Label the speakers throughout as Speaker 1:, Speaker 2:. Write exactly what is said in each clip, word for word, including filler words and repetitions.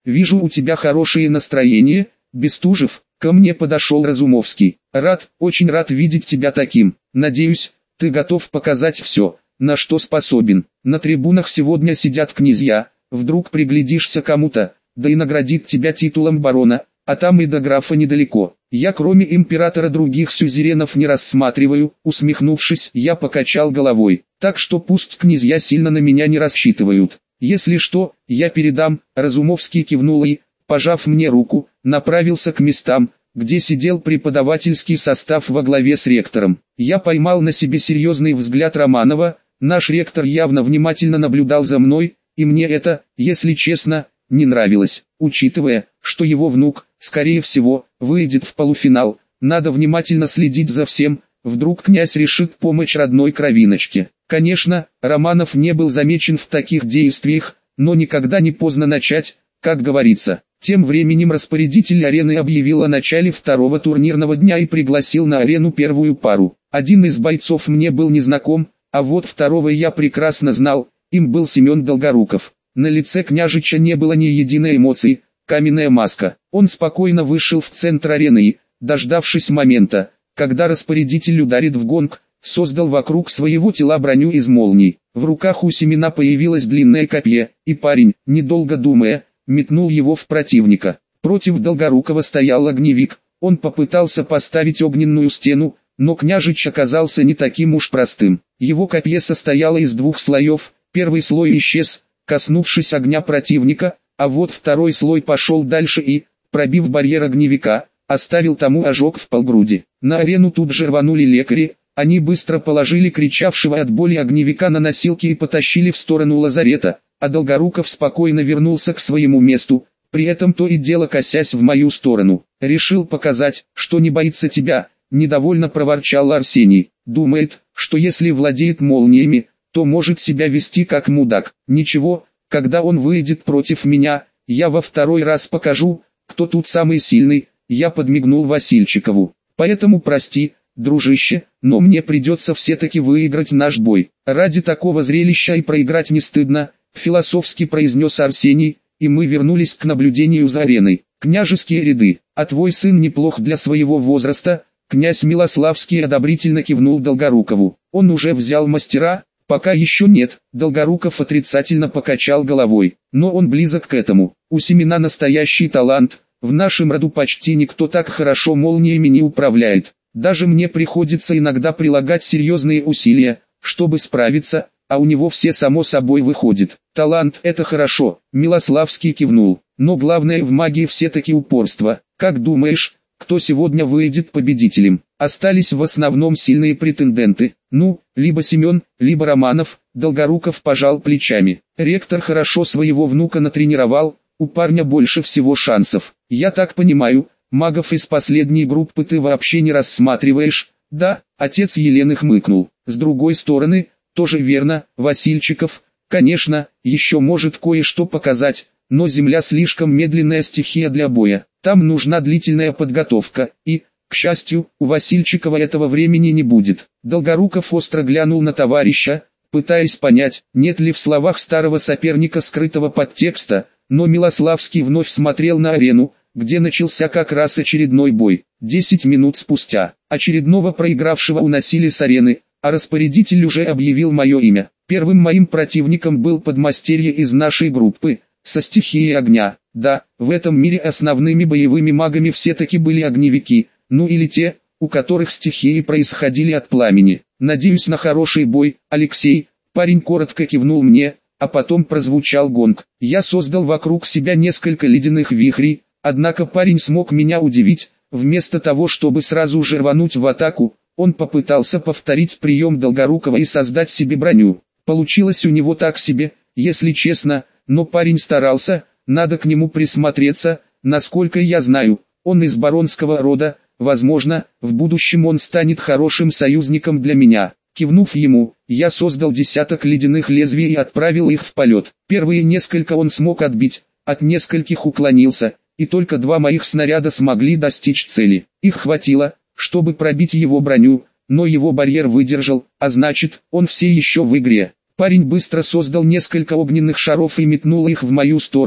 Speaker 1: вижу, у тебя хорошее настроение, Бестужев. Ко мне подошел Разумовский. Рад, очень рад видеть тебя таким. Надеюсь, ты готов показать все, на что способен. На трибунах сегодня сидят князья, вдруг приглядишься кому-то, да и наградит тебя титулом барона, а там и до графа недалеко. Я кроме императора других сюзеренов не рассматриваю, усмехнувшись, я покачал головой. Так что пусть князья сильно на меня не рассчитывают. Если что, я передам. Разумовский кивнул и, пожав мне руку, направился к местам, где сидел преподавательский состав во главе с ректором. Я поймал на себе серьезный взгляд Романова, наш ректор явно внимательно наблюдал за мной, и мне это, если честно, не нравилось. Учитывая, что его внук, скорее всего, выйдет в полуфинал, надо внимательно следить за всем, вдруг князь решит помочь родной кровиночке. Конечно, Романов не был замечен в таких действиях, но никогда не поздно начать, как говорится. Тем временем распорядитель арены объявил о начале второго турнирного дня и пригласил на арену первую пару. Один из бойцов мне был незнаком, а вот второго я прекрасно знал, им был Семен Долгоруков. На лице княжича не было ни единой эмоции, каменная маска. Он спокойно вышел в центр арены и, дождавшись момента, когда распорядитель ударит в гонг, создал вокруг своего тела броню из молний. В руках у Семена появилось длинное копье, и парень, недолго думая, метнул его в противника. Против Долгорукова стоял огневик, он попытался поставить огненную стену, но княжич оказался не таким уж простым. Его копье состояло из двух слоев, первый слой исчез, коснувшись огня противника, а вот второй слой пошел дальше и, пробив барьер огневика, оставил тому ожог в полгруди. На арену тут же рванули лекари, они быстро положили кричавшего от боли огневика на носилки и потащили в сторону лазарета, а Долгоруков спокойно вернулся к своему месту, при этом то и дело косясь в мою сторону. «Решил показать, что не боится тебя», — недовольно проворчал Арсений. «Думает, что если владеет молниями, то может себя вести как мудак. Ничего, когда он выйдет против меня, я во второй раз покажу, кто тут самый сильный», — я подмигнул Васильчикову. «Поэтому прости, дружище, но мне придется все-таки выиграть наш бой. Ради такого зрелища и проиграть не стыдно», — философски произнес Арсений, и мы вернулись к наблюдению за ареной. «Княжеские ряды, а твой сын неплох для своего возраста», — князь Милославский одобрительно кивнул Долгорукову. «Он уже взял мастера?» «Пока еще нет», — Долгоруков отрицательно покачал головой, «но он близок к этому. У Семена настоящий талант, в нашем роду почти никто так хорошо молниями не управляет. Даже мне приходится иногда прилагать серьезные усилия, чтобы справиться, а у него все само собой выходит. Талант — это хорошо», — Милославский кивнул, «но главное в магии все-таки упорство. Как думаешь, кто сегодня выйдет победителем?» Остались в основном сильные претенденты. Ну, либо Семен, либо Романов. Долгоруков пожал плечами. Ректор хорошо своего внука натренировал, у парня больше всего шансов. «Я так понимаю, магов из последней группы ты вообще не рассматриваешь?» «Да», — отец Елены хмыкнул. «С другой стороны, тоже верно, Васильчиков, конечно, еще может кое-что показать, но земля слишком медленная стихия для боя. Там нужна длительная подготовка, и, к счастью, у Васильчикова этого времени не будет». Долгоруков остро глянул на товарища, пытаясь понять, нет ли в словах старого соперника скрытого подтекста, но Милославский вновь смотрел на арену, где начался как раз очередной бой. Десять минут спустя, очередного проигравшего уносили с арены, а распорядитель уже объявил мое имя. Первым моим противником был подмастерье из нашей группы, со стихией огня. Да, в этом мире основными боевыми магами все-таки были огневики, ну или те, у которых стихии происходили от пламени. «Надеюсь на хороший бой, Алексей», — парень коротко кивнул мне, а потом прозвучал гонг. Я создал вокруг себя несколько ледяных вихрей, однако парень смог меня удивить. Вместо того, чтобы сразу же рвануть в атаку, он попытался повторить прием Долгорукова и создать себе броню. Получилось у него так себе, если честно, но парень старался, надо к нему присмотреться. Насколько я знаю, он из баронского рода, возможно, в будущем он станет хорошим союзником для меня. Кивнув ему, я создал десяток ледяных лезвий и отправил их в полет. Первые несколько он смог отбить, от нескольких уклонился, и только два моих снаряда смогли достичь цели. Их хватило, чтобы пробить его броню, но его барьер выдержал, а значит, он все еще в игре. Парень быстро создал несколько огненных шаров и метнул их в мою сторону,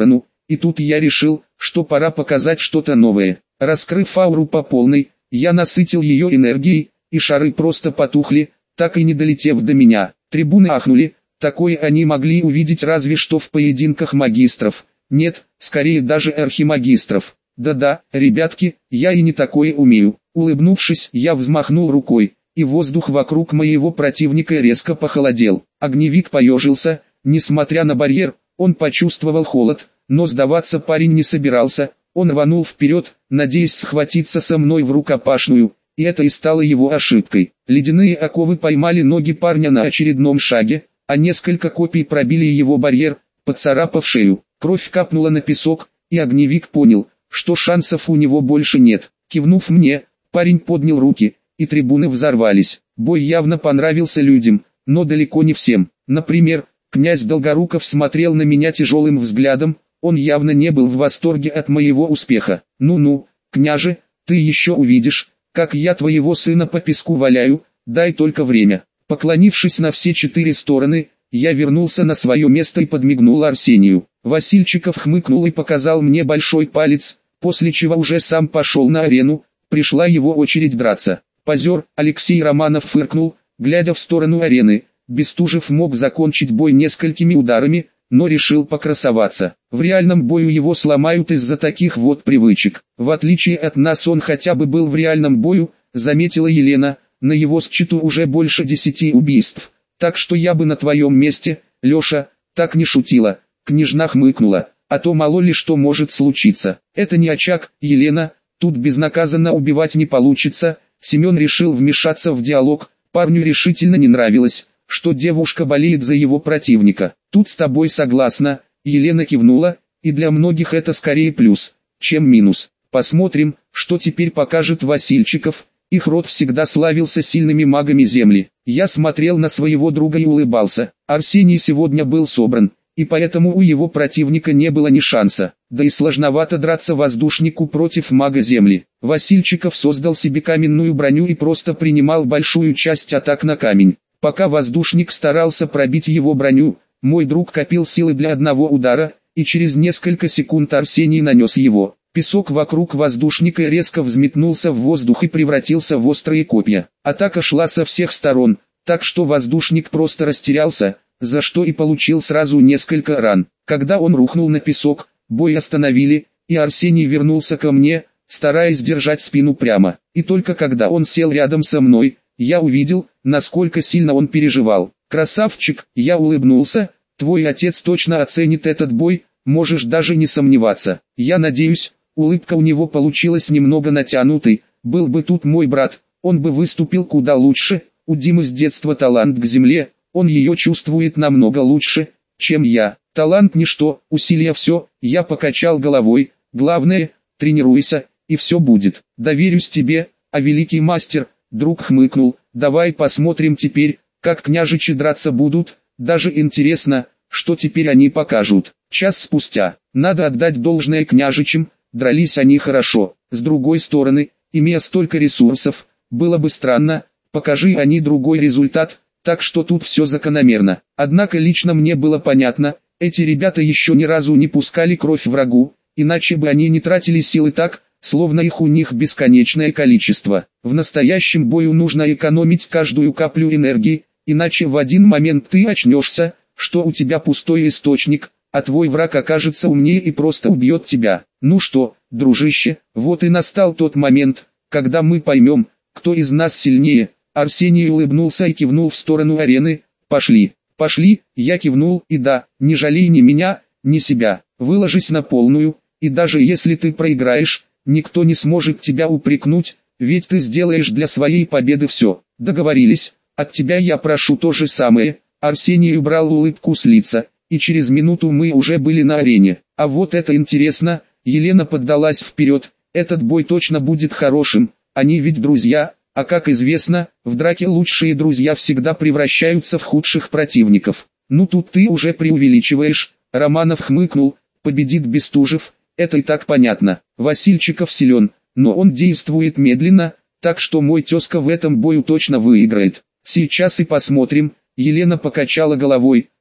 Speaker 1: и тут я решил, что пора показать что-то новое. Раскрыв ауру по полной, я насытил ее энергией, и шары просто потухли, так и не долетев до меня. Трибуны ахнули, такое они могли увидеть разве что в поединках магистров. Нет, скорее даже архимагистров. Да-да, ребятки, я и не такое умею. Улыбнувшись, я взмахнул рукой, и воздух вокруг моего противника резко похолодел. Огневик поежился, несмотря на барьер, он почувствовал холод, но сдаваться парень не собирался. Он рванул вперед, надеясь схватиться со мной в рукопашную, и это и стало его ошибкой. Ледяные оковы поймали ноги парня на очередном шаге, а несколько копий пробили его барьер, поцарапав шею. Кровь капнула на песок, и огневик понял, что шансов у него больше нет. Кивнув мне, парень поднял руки, и трибуны взорвались. Бой явно понравился людям, но далеко не всем. Например, князь Долгоруков смотрел на меня тяжелым взглядом, он явно не был в восторге от моего успеха. «Ну-ну, княже, ты еще увидишь, как я твоего сына по песку валяю, дай только время». Поклонившись на все четыре стороны, я вернулся на свое место и подмигнул Арсению. Васильчиков хмыкнул и показал мне большой палец, после чего уже сам пошел на арену, пришла его очередь драться. Позер, Алексей Романов фыркнул, глядя в сторону арены. Бестужев мог закончить бой несколькими ударами, но решил покрасоваться. В реальном бою его сломают из-за таких вот привычек. В отличие от нас он хотя бы был в реальном бою, заметила Елена, на его счету уже больше десяти убийств. Так что я бы на твоем месте, Леша, так не шутила. Княжна хмыкнула, а то мало ли что может случиться. Это не очаг, Елена, тут безнаказанно убивать не получится. Семен решил вмешаться в диалог, парню решительно не нравилось, что девушка болеет за его противника. Тут с тобой согласна, Елена кивнула, и для многих это скорее плюс, чем минус. Посмотрим, что теперь покажет Васильчиков. Их род всегда славился сильными магами земли. Я смотрел на своего друга и улыбался. Арсений сегодня был собран, и поэтому у его противника не было ни шанса. Да и сложновато драться воздушнику против мага земли. Васильчиков создал себе каменную броню и просто принимал большую часть атак на камень. Пока воздушник старался пробить его броню, мой друг копил силы для одного удара, и через несколько секунд Арсений нанес его. Песок вокруг воздушника резко взметнулся в воздух и превратился в острые копья. Атака шла со всех сторон, так что воздушник просто растерялся, за что и получил сразу несколько ран. Когда он рухнул на песок, бой остановили, и Арсений вернулся ко мне, стараясь держать спину прямо. И только когда он сел рядом со мной, я увидел, насколько сильно он переживал. «Красавчик», я улыбнулся, «твой отец точно оценит этот бой, можешь даже не сомневаться». Я надеюсь, улыбка у него получилась немного натянутой, был бы тут мой брат, он бы выступил куда лучше. У Димы с детства талант к земле, он ее чувствует намного лучше, чем я. Талант ничто, усилия все, я покачал головой, главное, тренируйся, и все будет. Доверюсь тебе, а великий мастер, друг хмыкнул, давай посмотрим теперь, как княжичи драться будут, даже интересно, что теперь они покажут. Час спустя, надо отдать должное княжичам, дрались они хорошо. С другой стороны, имея столько ресурсов, было бы странно, покажи они другой результат, так что тут все закономерно. Однако лично мне было понятно, эти ребята еще ни разу не пускали кровь врагу, иначе бы они не тратили силы так, словно их у них бесконечное количество. В настоящем бою нужно экономить каждую каплю энергии, иначе в один момент ты очнешься, что у тебя пустой источник, а твой враг окажется умнее и просто убьет тебя. Ну что, дружище, вот и настал тот момент, когда мы поймем, кто из нас сильнее. Арсений улыбнулся и кивнул в сторону арены. Пошли, пошли, я кивнул, и да, не жалей ни меня, ни себя, выложись на полную, и даже если ты проиграешь, никто не сможет тебя упрекнуть, ведь ты сделаешь для своей победы все. Договорились, от тебя я прошу то же самое. Арсений убрал улыбку с лица, и через минуту мы уже были на арене. А вот это интересно, Елена поддалась вперед, этот бой точно будет хорошим, они ведь друзья. А как известно, в драке лучшие друзья всегда превращаются в худших противников. Ну тут ты уже преувеличиваешь, Романов хмыкнул, победит Бестужев, это и так понятно. Васильчиков силен, но он действует медленно, так что мой тезка в этом бою точно выиграет. Сейчас и посмотрим. Елена покачала головой,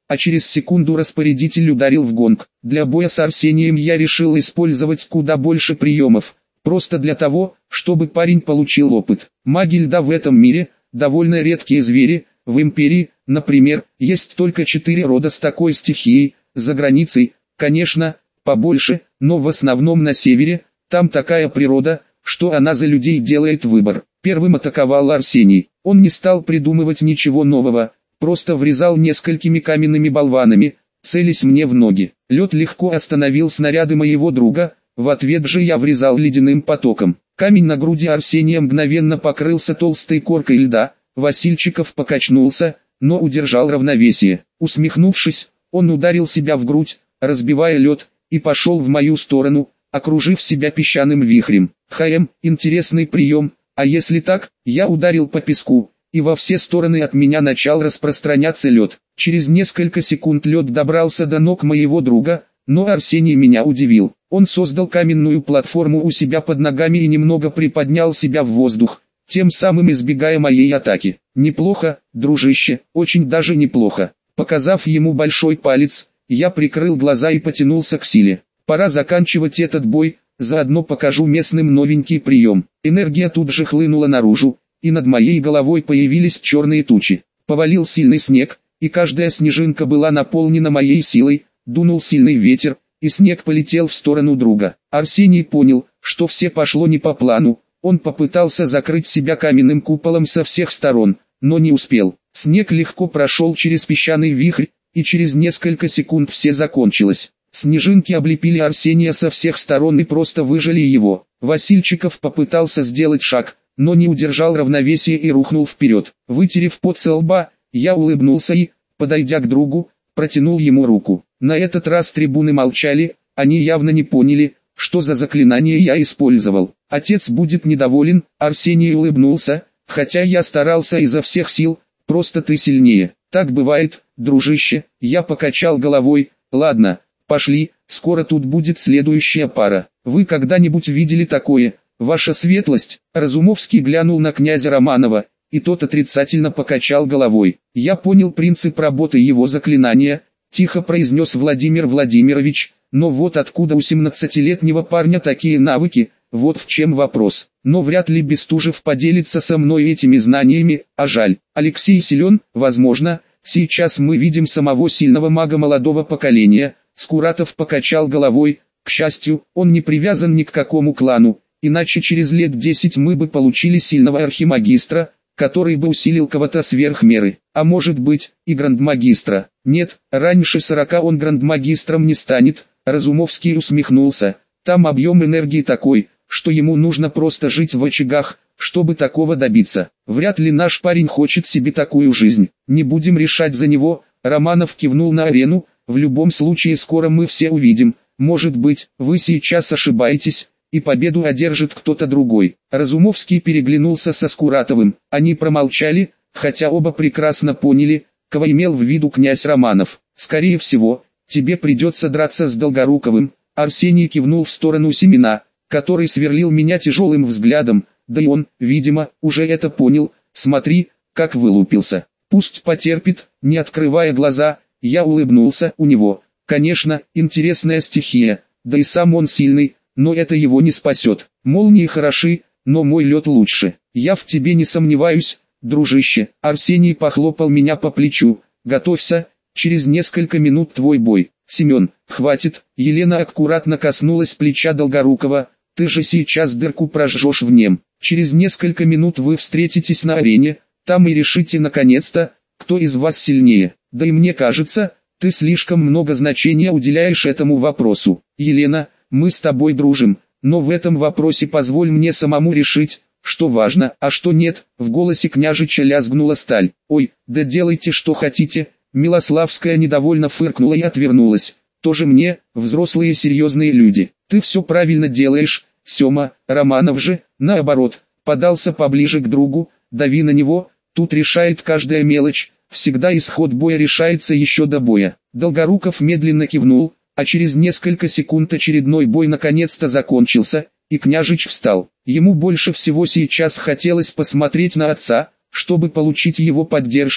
Speaker 1: а через секунду распорядитель ударил в гонг. Для боя с Арсением я решил использовать куда больше приемов, просто для того, чтобы парень получил опыт. Маги льда в этом мире – довольно редкие звери. В Империи, например, есть только четыре рода с такой стихией, за границей, конечно, побольше, но в основном на севере, там такая природа, что она за людей делает выбор. Первым атаковал Арсений. Он не стал придумывать ничего нового, просто врезал несколькими каменными болванами, целясь мне в ноги. Лед легко остановил снаряды моего друга, в ответ же я врезал ледяным потоком. Камень на груди Арсения мгновенно покрылся толстой коркой льда. Васильчиков покачнулся, но удержал равновесие. Усмехнувшись, он ударил себя в грудь, разбивая лед, и пошел в мою сторону, окружив себя песчаным вихрем. Хм, интересный прием, а если так, я ударил по песку, и во все стороны от меня начал распространяться лед. Через несколько секунд лед добрался до ног моего друга, но Арсений меня удивил. Он создал каменную платформу у себя под ногами и немного приподнял себя в воздух, тем самым избегая моей атаки. Неплохо, дружище, очень даже неплохо. Показав ему большой палец, я прикрыл глаза и потянулся к силе. Пора заканчивать этот бой, заодно покажу местным новенький прием. Энергия тут же хлынула наружу, и над моей головой появились черные тучи. Повалил сильный снег, и каждая снежинка была наполнена моей силой, дунул сильный ветер, и снег полетел в сторону друга. Арсений понял, что все пошло не по плану. Он попытался закрыть себя каменным куполом со всех сторон, но не успел. Снег легко прошел через песчаный вихрь, и через несколько секунд все закончилось. Снежинки облепили Арсения со всех сторон и просто выжали его. Васильчиков попытался сделать шаг, но не удержал равновесия и рухнул вперед. Вытерев пот со лба, я улыбнулся и, подойдя к другу, протянул ему руку. На этот раз трибуны молчали, они явно не поняли, что за заклинание я использовал. Отец будет недоволен. Арсений улыбнулся, хотя я старался изо всех сил, просто ты сильнее. Так бывает, дружище. Я покачал головой. Ладно, пошли, скоро тут будет следующая пара. Вы когда-нибудь видели такое, ваша светлость? Разумовский глянул на князя Романова, и тот отрицательно покачал головой. Я понял принцип работы его заклинания, тихо произнес Владимир Владимирович. Но вот откуда у семнадцатилетнего парня такие навыки, вот в чем вопрос. Но вряд ли Бестужев поделится со мной этими знаниями, а жаль. Алексей силен, возможно, сейчас мы видим самого сильного мага молодого поколения. Скуратов покачал головой, к счастью, он не привязан ни к какому клану, иначе через лет десять мы бы получили сильного архимагистра, который бы усилил кого-то сверх меры, а может быть, и грандмагистра. Нет, раньше сорока он грандмагистром не станет. Разумовский усмехнулся. Там объем энергии такой, что ему нужно просто жить в очагах, чтобы такого добиться. Вряд ли наш парень хочет себе такую жизнь. Не будем решать за него. Романов кивнул на арену. В любом случае скоро мы все увидим. Может быть, вы сейчас ошибаетесь, и победу одержит кто-то другой. Разумовский переглянулся со Скуратовым. Они промолчали, хотя оба прекрасно поняли, кого имел в виду князь Романов. Скорее всего, тебе придется драться с Долгоруковым. Арсений кивнул в сторону Семена, который сверлил меня тяжелым взглядом, да и он, видимо, уже это понял. Смотри, как вылупился. Пусть потерпит. Не открывая глаза, я улыбнулся. У него, конечно, интересная стихия, да и сам он сильный, но это его не спасет. Молнии хороши, но мой лед лучше. Я в тебе не сомневаюсь, дружище. Арсений похлопал меня по плечу. Готовься. Через несколько минут твой бой. Семен, хватит. Елена аккуратно коснулась плеча Долгорукова. Ты же сейчас дырку прожжешь в нем. Через несколько минут вы встретитесь на арене. Там и решите наконец-то, кто из вас сильнее. Да и мне кажется, ты слишком много значения уделяешь этому вопросу. Елена, мы с тобой дружим, но в этом вопросе позволь мне самому решить, что важно, а что нет. В голосе княжича лязгнула сталь. Ой, да делайте что хотите. Милославская недовольно фыркнула и отвернулась. Тоже мне, взрослые серьезные люди. Ты все правильно делаешь, Сема. Романов же, наоборот, подался поближе к другу. Дави на него, тут решает каждая мелочь. Всегда исход боя решается еще до боя. Долгоруков медленно кивнул, а через несколько секунд очередной бой наконец-то закончился, и княжич встал. Ему больше всего сейчас хотелось посмотреть на отца, чтобы получить его поддержку.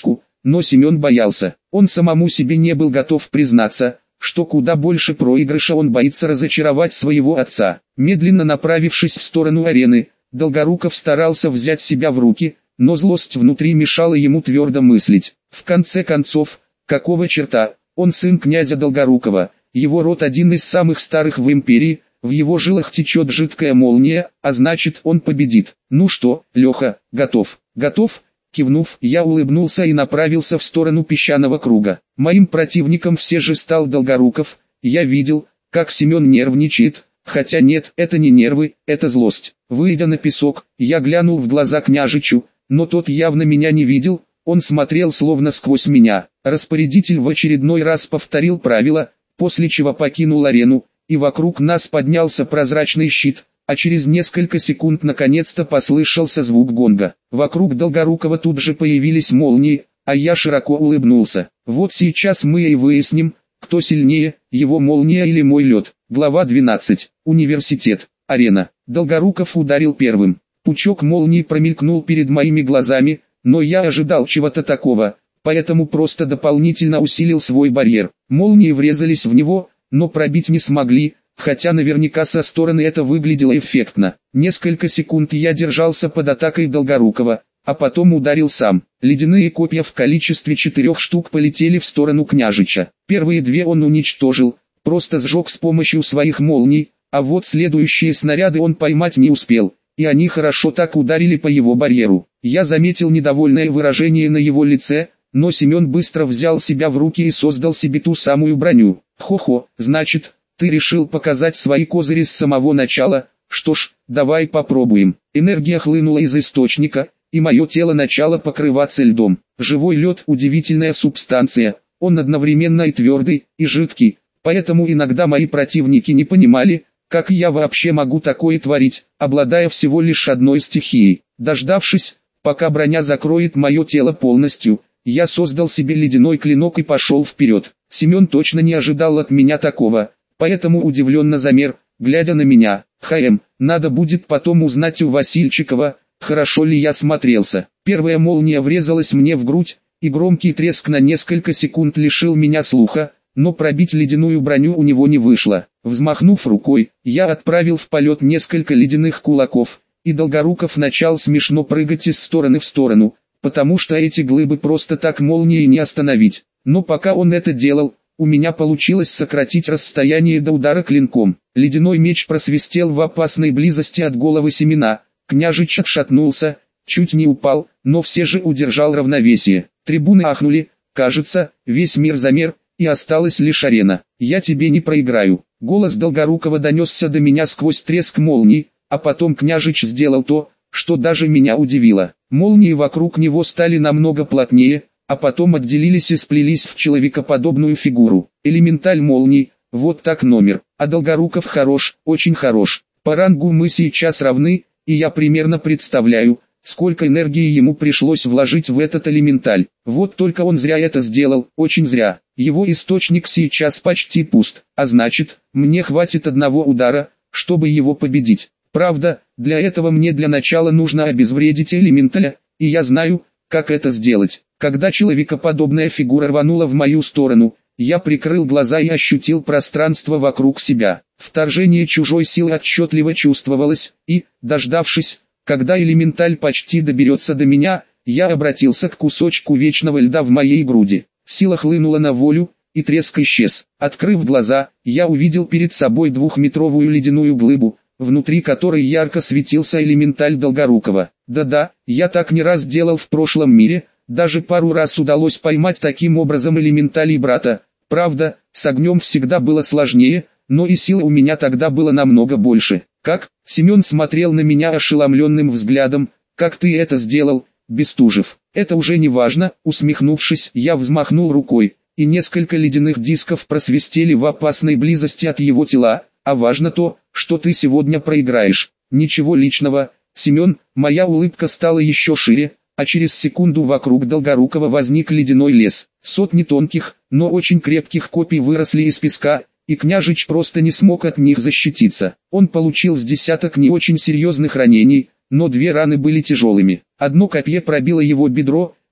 Speaker 1: но Семен боялся. Он самому себе не был готов признаться, что куда больше проигрыша он боится разочаровать своего отца. Медленно направившись в сторону арены, Долгоруков старался взять себя в руки, но злость внутри мешала ему твердо мыслить. В конце концов, какого черта, он сын князя Долгорукова, его род один из самых старых в империи, в его жилах течет жидкая молния, а значит он победит. Ну что, Леха, готов? Готов? Кивнув, я улыбнулся и направился в сторону песчаного круга. Моим противником все же стал Долгоруков. Я видел, как Семен нервничает, хотя нет, это не нервы, это злость. Выйдя на песок, я глянул в глаза княжичу, но тот явно меня не видел, он смотрел словно сквозь меня. Распорядитель в очередной раз повторил правила, после чего покинул арену, и вокруг нас поднялся прозрачный щит, а через несколько секунд наконец-то послышался звук гонга. Вокруг Долгорукова тут же появились молнии, а я широко улыбнулся. Вот сейчас мы и выясним, кто сильнее, его молния или мой лед. Глава двенадцать. Университет. Арена. Долгоруков ударил первым. Пучок молний промелькнул перед моими глазами, но я ожидал чего-то такого, поэтому просто дополнительно усилил свой барьер. Молнии врезались в него, но пробить не смогли, хотя наверняка со стороны это выглядело эффектно. Несколько секунд я держался под атакой Долгорукова, а потом ударил сам. Ледяные копья в количестве четырех штук полетели в сторону княжича. Первые две он уничтожил, просто сжег с помощью своих молний, а вот следующие снаряды он поймать не успел, и они хорошо так ударили по его барьеру. Я заметил недовольное выражение на его лице, но Семен быстро взял себя в руки и создал себе ту самую броню. Хо-хо, значит, ты решил показать свои козыри с самого начала, что ж, давай попробуем. Энергия хлынула из источника, и мое тело начало покрываться льдом. Живой лед – удивительная субстанция, он одновременно и твердый, и жидкий, поэтому иногда мои противники не понимали, как я вообще могу такое творить, обладая всего лишь одной стихией. Дождавшись, пока броня закроет мое тело полностью, я создал себе ледяной клинок и пошел вперед. Семен точно не ожидал от меня такого, поэтому удивленно замер, глядя на меня. «Хм, надо будет потом узнать у Васильчикова, хорошо ли я смотрелся». Первая молния врезалась мне в грудь, и громкий треск на несколько секунд лишил меня слуха, но пробить ледяную броню у него не вышло. Взмахнув рукой, я отправил в полет несколько ледяных кулаков, и Долгоруков начал смешно прыгать из стороны в сторону, потому что эти глыбы просто так молнией не остановить. Но пока он это делал, у меня получилось сократить расстояние до удара клинком. Ледяной меч просвистел в опасной близости от головы Семена. Княжич отшатнулся, чуть не упал, но все же удержал равновесие. Трибуны ахнули, кажется, весь мир замер, и осталась лишь арена. «Я тебе не проиграю». Голос Долгорукова донесся до меня сквозь треск молний, а потом княжич сделал то, что даже меня удивило. Молнии вокруг него стали намного плотнее, а потом отделились и сплелись в человекоподобную фигуру. Элементаль молний, вот так номер. А Долгоруков хорош, очень хорош. По рангу мы сейчас равны, и я примерно представляю, сколько энергии ему пришлось вложить в этот элементаль. Вот только он зря это сделал, очень зря. Его источник сейчас почти пуст, а значит, мне хватит одного удара, чтобы его победить. Правда, для этого мне для начала нужно обезвредить элементаля, и я знаю, как это сделать. Когда человекоподобная фигура рванула в мою сторону, я прикрыл глаза и ощутил пространство вокруг себя. Вторжение чужой силы отчетливо чувствовалось, и, дождавшись, когда элементаль почти доберется до меня, я обратился к кусочку вечного льда в моей груди. Сила хлынула на волю, и треск исчез. Открыв глаза, я увидел перед собой двухметровую ледяную глыбу, внутри которой ярко светился элементаль Долгорукова. Да-да, я так не раз делал в прошлом мире, даже пару раз удалось поймать таким образом элементалей брата. Правда, с огнем всегда было сложнее, но и сил у меня тогда было намного больше. «Как?» — Семен смотрел на меня ошеломленным взглядом. «Как ты это сделал, Бестужев?» «Это уже не важно», — усмехнувшись, я взмахнул рукой, и несколько ледяных дисков просвистели в опасной близости от его тела. «А важно то, что ты сегодня проиграешь». «Ничего личного, Семен». Моя улыбка стала еще шире, а через секунду вокруг Долгорукова возник ледяной лес. Сотни тонких, но очень крепких копий выросли из песка, и княжич просто не смог от них защититься. Он получил с десяток не очень серьезных ранений, но две раны были тяжелыми. Одно копье пробило его бедро,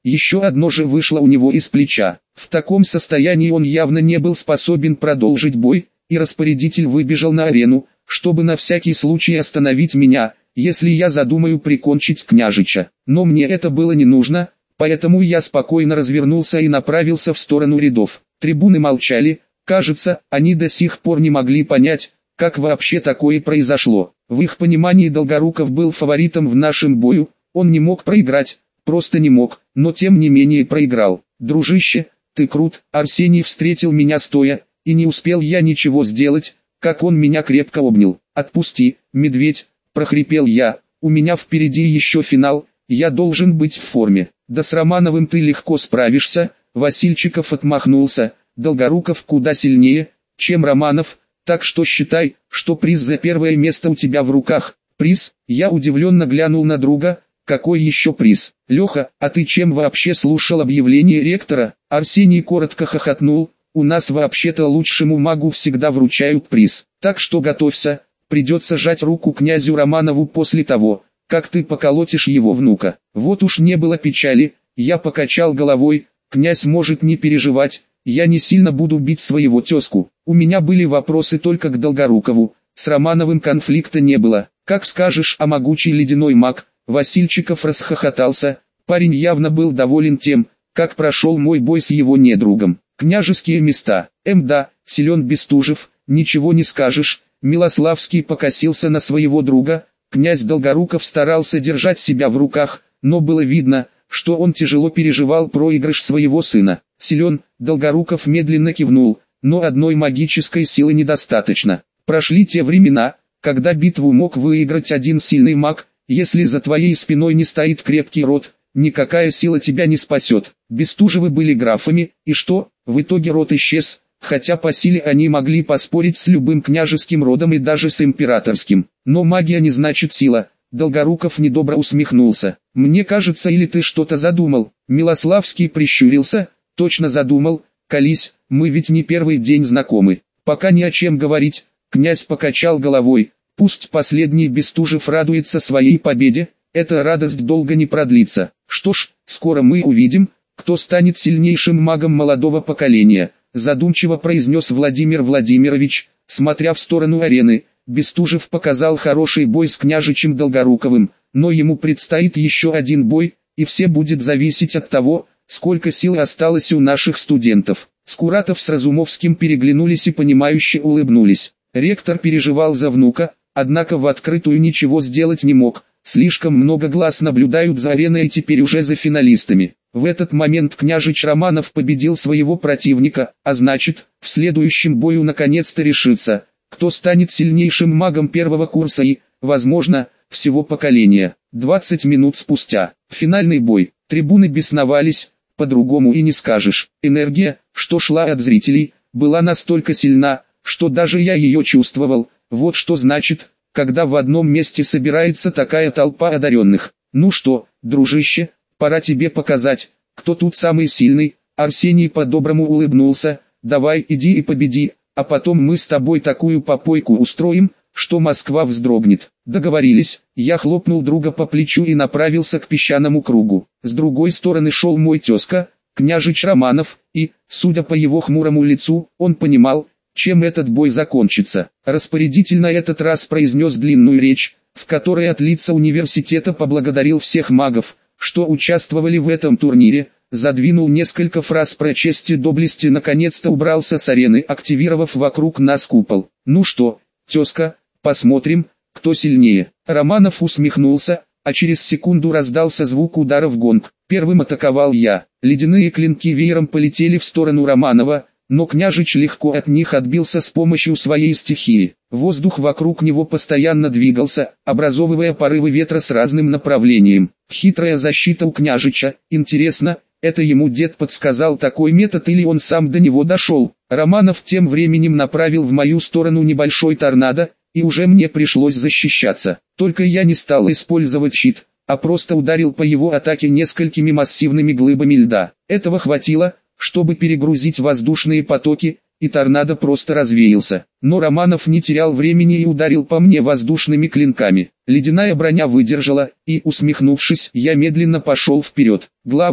Speaker 1: еще одно же вышло у него из плеча. В таком состоянии он явно не был способен продолжить бой, и распорядитель выбежал на арену, чтобы на всякий случай остановить меня, если я задумаю прикончить княжича. Но мне это было не нужно, поэтому я спокойно развернулся и направился в сторону рядов. Трибуны молчали, кажется, они до сих пор не могли понять, как вообще такое произошло. В их понимании Долгоруков был фаворитом в нашем бою, он не мог проиграть, просто не мог, но тем не менее проиграл. «Дружище, ты крут», Арсений встретил меня стоя, и не успел я ничего сделать, как он меня крепко обнял. «Отпусти, медведь», — прохрипел я, — «у меня впереди еще финал, я должен быть в форме». «Да с Романовым ты легко справишься», — Васильчиков отмахнулся, — «Долгоруков куда сильнее, чем Романов, так что считай, что приз за первое место у тебя в руках». «Приз?» — я удивленно глянул на друга, — «какой еще приз?» «Леха, а ты чем вообще слушал объявление ректора?» Арсений коротко хохотнул, — «у нас вообще-то лучшему магу всегда вручают приз, так что готовься, придется жать руку князю Романову после того, как ты поколотишь его внука». Вот уж не было печали, я покачал головой, князь может не переживать, я не сильно буду бить своего тезку. У меня были вопросы только к Долгорукову, с Романовым конфликта не было. «Как скажешь, а могучий ледяной маг», Васильчиков расхохотался, парень явно был доволен тем, как прошел мой бой с его недругом. «Княжеские места, мда, силен Бестужев, ничего не скажешь». Милославский покосился на своего друга, князь Долгоруков старался держать себя в руках, но было видно, что он тяжело переживал проигрыш своего сына. «Силен», Долгоруков медленно кивнул, но одной магической силы недостаточно. Прошли те времена, когда битву мог выиграть один сильный маг, если за твоей спиной не стоит крепкий род, никакая сила тебя не спасет. Бестужевы были графами, и что, в итоге род исчез, хотя по силе они могли поспорить с любым княжеским родом и даже с императорским. Но магия не значит сила. Долгоруков недобро усмехнулся. «Мне кажется, или ты что-то задумал?» Милославский прищурился, точно задумал, колись, мы ведь не первый день знакомы. «Пока ни о чем говорить», князь покачал головой, пусть последний Бестужев радуется своей победе, эта радость долго не продлится. Что ж, скоро мы увидим, кто станет сильнейшим магом молодого поколения, задумчиво произнес Владимир Владимирович, смотря в сторону арены. Бестужев показал хороший бой с княжичем Долгоруковым, но ему предстоит еще один бой, и все будет зависеть от того, сколько сил осталось у наших студентов. Скуратов с Разумовским переглянулись и понимающе улыбнулись. Ректор переживал за внука, однако в открытую ничего сделать не мог, слишком много глаз наблюдают за ареной и теперь уже за финалистами. В этот момент княжич Романов победил своего противника, а значит, в следующем бою наконец-то решится, кто станет сильнейшим магом первого курса и, возможно, всего поколения. двадцать минут спустя, финальный бой, трибуны бесновались, по-другому и не скажешь. Энергия, что шла от зрителей, была настолько сильна, что даже я ее чувствовал. Вот что значит, когда в одном месте собирается такая толпа одаренных. «Ну что, дружище, пора тебе показать, кто тут самый сильный». Арсений по-доброму улыбнулся. «Давай иди и победи, а потом мы с тобой такую попойку устроим, что Москва вздрогнет». «Договорились». Я хлопнул друга по плечу и направился к песчаному кругу. С другой стороны шел мой тезка, княжич Романов, и, судя по его хмурому лицу, он понимал, чем этот бой закончится. Распорядитель на этот раз произнес длинную речь, в которой от лица университета поблагодарил всех магов, что участвовали в этом турнире, задвинул несколько фраз про честь и доблесть и наконец-то убрался с арены, активировав вокруг нас купол. «Ну что, тезка, посмотрим, кто сильнее». Романов усмехнулся, а через секунду раздался звук удара в гонг. Первым атаковал я. Ледяные клинки веером полетели в сторону Романова, но княжич легко от них отбился с помощью своей стихии. Воздух вокруг него постоянно двигался, образовывая порывы ветра с разным направлением. Хитрая защита у княжича. Интересно, это ему дед подсказал такой метод или он сам до него дошел? Романов тем временем направил в мою сторону небольшой торнадо, и уже мне пришлось защищаться. Только я не стал использовать щит, а просто ударил по его атаке несколькими массивными глыбами льда. Этого хватило, чтобы перегрузить воздушные потоки, и торнадо просто развеялся. Но Романов не терял времени и ударил по мне воздушными клинками. Ледяная броня выдержала, и, усмехнувшись, я медленно пошел вперед. Главное,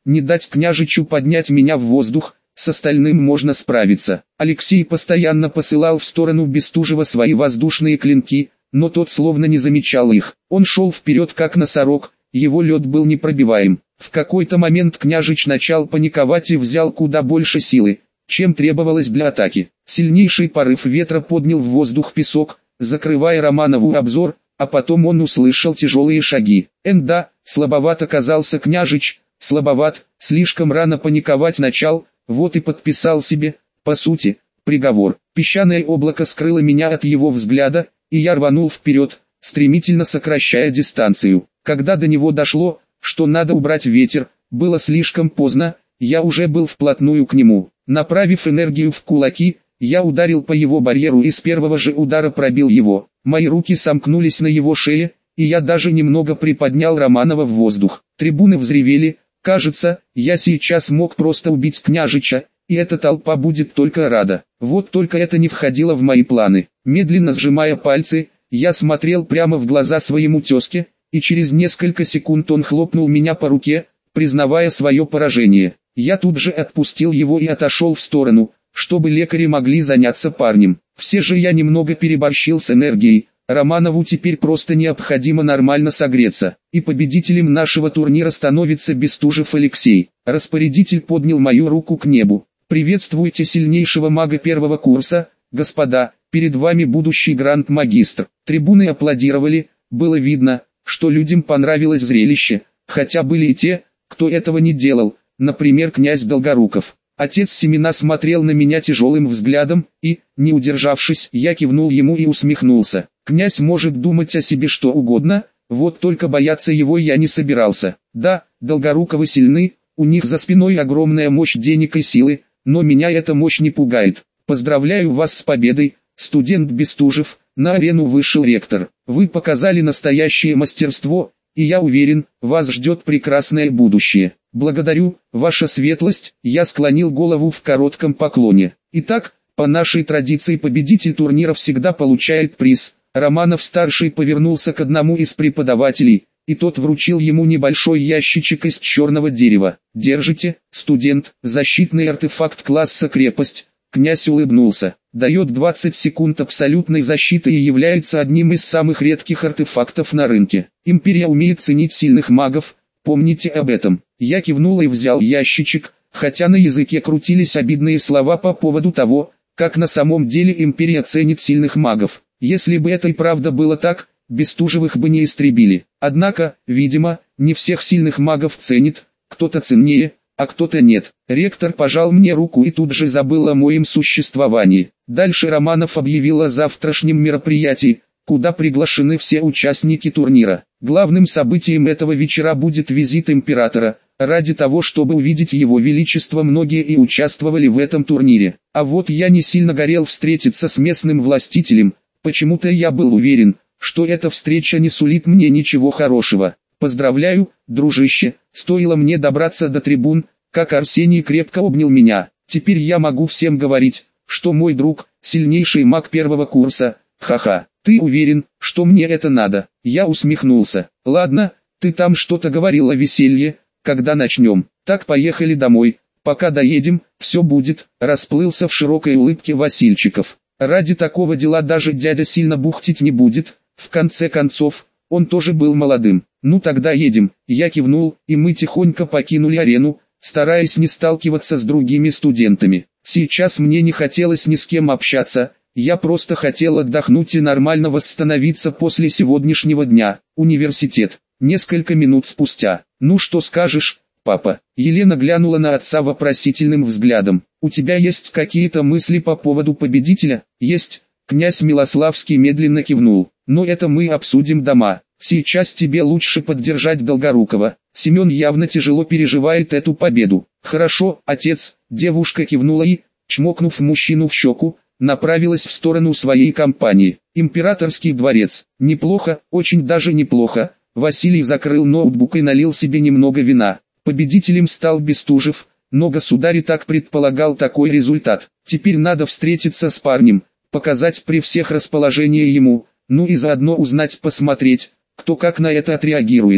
Speaker 1: не дать княжичу поднять меня в воздух, с остальным можно справиться. Алексей постоянно посылал в сторону Бестужева свои воздушные клинки, но тот словно не замечал их. Он шел вперед как носорог, его лед был непробиваем. В какой-то момент княжич начал паниковать и взял куда больше силы, чем требовалось для атаки. Сильнейший порыв ветра поднял в воздух песок, закрывая Романову обзор, а потом он услышал тяжелые шаги. Энда, слабоват оказался княжич, слабоват, слишком рано паниковать начал, вот и подписал себе, по сути, приговор. Песчаное облако скрыло меня от его взгляда, и я рванул вперед, стремительно сокращая дистанцию. Когда до него дошло, что надо убрать ветер, было слишком поздно, я уже был вплотную к нему. Направив энергию в кулаки, я ударил по его барьеру и с первого же удара пробил его. Мои руки сомкнулись на его шее, и я даже немного приподнял Романова в воздух. Трибуны взревели, кажется, я сейчас мог просто убить княжича, и эта толпа будет только рада. Вот только это не входило в мои планы. Медленно сжимая пальцы, я смотрел прямо в глаза своему тезке, и через несколько секунд он хлопнул меня по руке, признавая свое поражение. Я тут же отпустил его и отошел в сторону, чтобы лекари могли заняться парнем. Все же я немного переборщил с энергией, Романову теперь просто необходимо нормально согреться. И победителем нашего турнира становится Бестужев Алексей. Распорядитель поднял мою руку к небу. Приветствуйте сильнейшего мага первого курса, господа, перед вами будущий гранд-магистр. Трибуны аплодировали, было видно, что людям понравилось зрелище, хотя были и те, кто этого не делал, например князь Долгоруков. Отец Семена смотрел на меня тяжелым взглядом, и, не удержавшись, я кивнул ему и усмехнулся. Князь может думать о себе что угодно, вот только бояться его я не собирался. Да, Долгоруковы сильны, у них за спиной огромная мощь денег и силы, но меня эта мощь не пугает. Поздравляю вас с победой, студент Бестужев, на арену вышел ректор. Вы показали настоящее мастерство, и я уверен, вас ждет прекрасное будущее. Благодарю, ваша светлость, я склонил голову в коротком поклоне. Итак, по нашей традиции победитель турнира всегда получает приз. Романов-старший повернулся к одному из преподавателей, и тот вручил ему небольшой ящичек из черного дерева. Держите, студент, защитный артефакт класса крепость. Князь улыбнулся. Дает двадцать секунд абсолютной защиты и является одним из самых редких артефактов на рынке. Империя умеет ценить сильных магов, помните об этом. Я кивнул и взял ящичек, хотя на языке крутились обидные слова по поводу того, как на самом деле Империя ценит сильных магов. Если бы это и правда было так, Бестужевых бы не истребили. Однако, видимо, не всех сильных магов ценит, кто-то ценнее, а кто-то нет. Ректор пожал мне руку и тут же забыл о моем существовании. Дальше Романов объявил о завтрашнем мероприятии, куда приглашены все участники турнира. Главным событием этого вечера будет визит императора. Ради того, чтобы увидеть его величество, многие и участвовали в этом турнире. А вот я не сильно горел встретиться с местным властителем, почему-то я был уверен, что эта встреча не сулит мне ничего хорошего. Поздравляю, дружище, стоило мне добраться до трибун, как Арсений крепко обнял меня. Теперь я могу всем говорить, что мой друг, сильнейший маг первого курса, ха-ха. Ты уверен, что мне это надо? Я усмехнулся. Ладно, ты там что-то говорил о веселье, когда начнем. Так поехали домой, пока доедем, все будет, расплылся в широкой улыбке Васильчиков. Ради такого дела даже дядя сильно бухтить не будет, в конце концов, он тоже был молодым. Ну тогда едем, я кивнул, и мы тихонько покинули арену, стараясь не сталкиваться с другими студентами. Сейчас мне не хотелось ни с кем общаться, я просто хотел отдохнуть и нормально восстановиться после сегодняшнего дня. Университет. Несколько минут спустя. Ну что скажешь, папа? Елена глянула на отца вопросительным взглядом. У тебя есть какие-то мысли по поводу победителя? Есть. Князь Милославский медленно кивнул. Но это мы обсудим дома. Сейчас тебе лучше поддержать Долгорукова. Семен явно тяжело переживает эту победу. Хорошо, отец. Девушка кивнула и, чмокнув мужчину в щеку, направилась в сторону своей компании. Императорский дворец. Неплохо, очень даже неплохо. Василий закрыл ноутбук и налил себе немного вина. Победителем стал Бестужев, но государь и так предполагал такой результат. Теперь надо встретиться с парнем, показать при всех расположение ему, ну и заодно узнать, посмотреть, кто как на это отреагирует.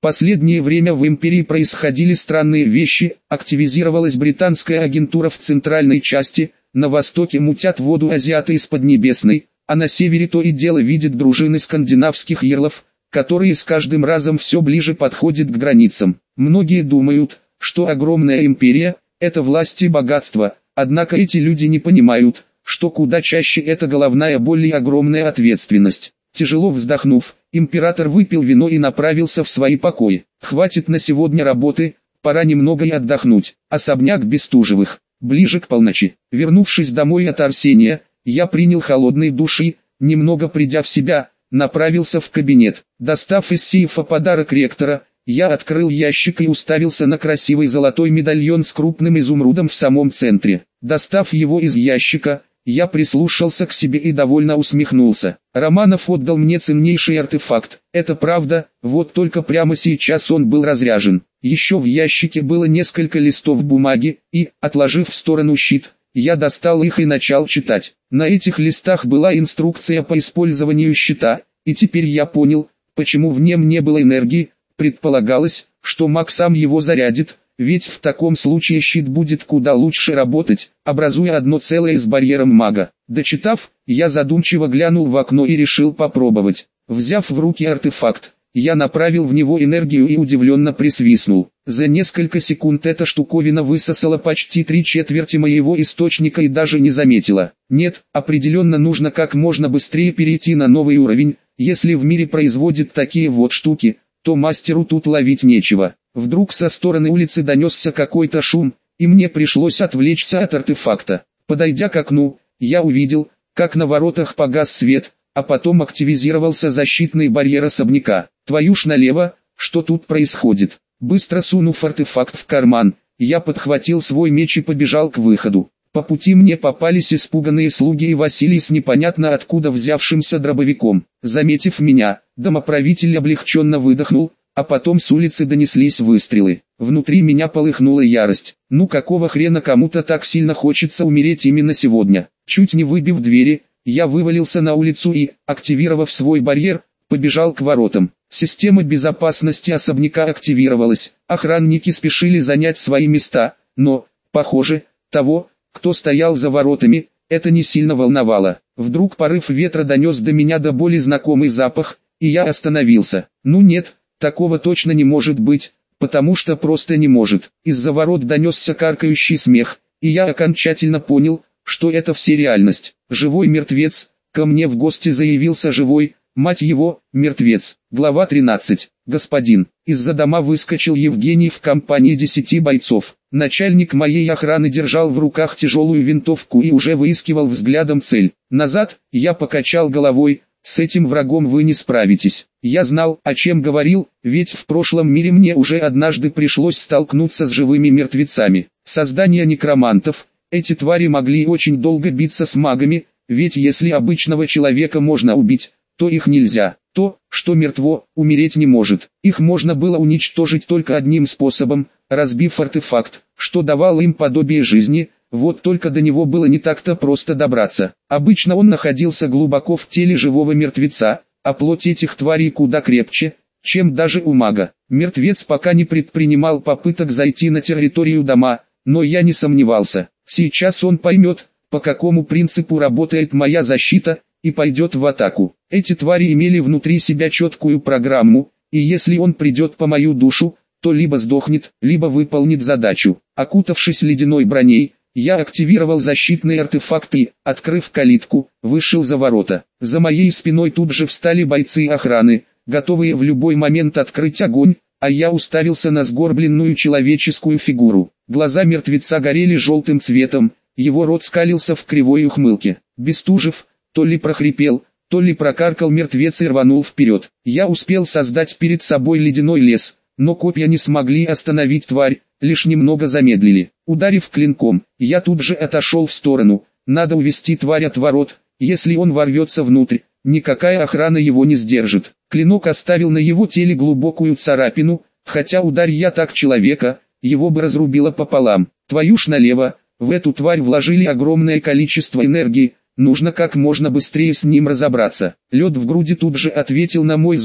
Speaker 1: Последнее время в империи происходили странные вещи, активизировалась британская агентура в центральной части, на востоке мутят воду азиаты из Поднебесной, а на севере то и дело видят дружины скандинавских ярлов, которые с каждым разом все ближе подходят к границам. Многие думают, что огромная империя – это власть и богатство, однако эти люди не понимают, что куда чаще это головная боль и огромная ответственность. Тяжело вздохнув, император выпил вино и направился в свои покои. Хватит на сегодня работы, пора немного и отдохнуть. Особняк Бестужевых. Ближе к полночи, вернувшись домой от Арсения, я принял холодный душ и, немного придя в себя, направился в кабинет. Достав из сейфа подарок ректора, я открыл ящик и уставился на красивый золотой медальон с крупным изумрудом в самом центре. Достав его из ящика, я прислушался к себе и довольно усмехнулся. Романов отдал мне ценнейший артефакт. Это правда, вот только прямо сейчас он был разряжен. Еще в ящике было несколько листов бумаги, и, отложив в сторону щит, я достал их и начал читать. На этих листах была инструкция по использованию щита, и теперь я понял, почему в нем не было энергии. Предполагалось, что маг сам его зарядит, ведь в таком случае щит будет куда лучше работать, образуя одно целое с барьером мага. Дочитав, я задумчиво глянул в окно и решил попробовать. Взяв в руки артефакт, я направил в него энергию и удивленно присвистнул. За несколько секунд эта штуковина высосала почти три четверти моего источника и даже не заметила. Нет, определенно нужно как можно быстрее перейти на новый уровень. Если в мире производят такие вот штуки, то мастеру тут ловить нечего. Вдруг со стороны улицы донесся какой-то шум, и мне пришлось отвлечься от артефакта. Подойдя к окну, я увидел, как на воротах погас свет, а потом активизировался защитный барьер особняка. Твою ж налево, что тут происходит? Быстро сунув артефакт в карман, я подхватил свой меч и побежал к выходу. По пути мне попались испуганные слуги и Василий с непонятно откуда взявшимся дробовиком. Заметив меня, домоправитель облегченно выдохнул, а потом с улицы донеслись выстрелы. Внутри меня полыхнула ярость. Ну какого хрена кому-то так сильно хочется умереть именно сегодня? Чуть не выбив двери, я вывалился на улицу и, активировав свой барьер, побежал к воротам. Система безопасности особняка активировалась, охранники спешили занять свои места, но, похоже, того, кто стоял за воротами, это не сильно волновало. Вдруг порыв ветра донес до меня до боли знакомый запах, и я остановился. Ну нет, такого точно не может быть, потому что просто не может. Из-за ворот донесся каркающий смех, и я окончательно понял, что это все реальность. Живой мертвец, ко мне в гости заявился живой, мать его, мертвец. Глава тринадцать. Господин, из-за дома выскочил Евгений в компании десяти бойцов. Начальник моей охраны держал в руках тяжелую винтовку и уже выискивал взглядом цель. Назад, я покачал головой, с этим врагом вы не справитесь. Я знал, о чем говорил, ведь в прошлом мире мне уже однажды пришлось столкнуться с живыми мертвецами. Создание некромантов, эти твари могли очень долго биться с магами, ведь если обычного человека можно убить, то их нельзя. То, что мертво, умереть не может. Их можно было уничтожить только одним способом, разбив артефакт, что давал им подобие жизни, вот только до него было не так-то просто добраться. Обычно он находился глубоко в теле живого мертвеца, а плоть этих тварей куда крепче, чем даже у мага. Мертвец пока не предпринимал попыток зайти на территорию дома, но я не сомневался. Сейчас он поймет, по какому принципу работает моя защита, и пойдет в атаку. Эти твари имели внутри себя четкую программу, и если он придет по мою душу, то либо сдохнет, либо выполнит задачу. Окутавшись ледяной броней, я активировал защитный артефакт и, открыв калитку, вышел за ворота. За моей спиной тут же встали бойцы охраны, готовые в любой момент открыть огонь, а я уставился на сгорбленную человеческую фигуру. Глаза мертвеца горели желтым цветом, его рот скалился в кривой ухмылке. Бестужев то ли прохрипел, то ли прокаркал мертвец и рванул вперед. Я успел создать перед собой ледяной лес, но копья не смогли остановить тварь, лишь немного замедлили. Ударив клинком, я тут же отошел в сторону. Надо увести тварь от ворот, если он ворвется внутрь, никакая охрана его не сдержит. Клинок оставил на его теле глубокую царапину, хотя ударь я так человека, его бы разрубило пополам. Твою ж налево, в эту тварь вложили огромное количество энергии, нужно как можно быстрее с ним разобраться. Лед в груди тут же ответил на мой зов,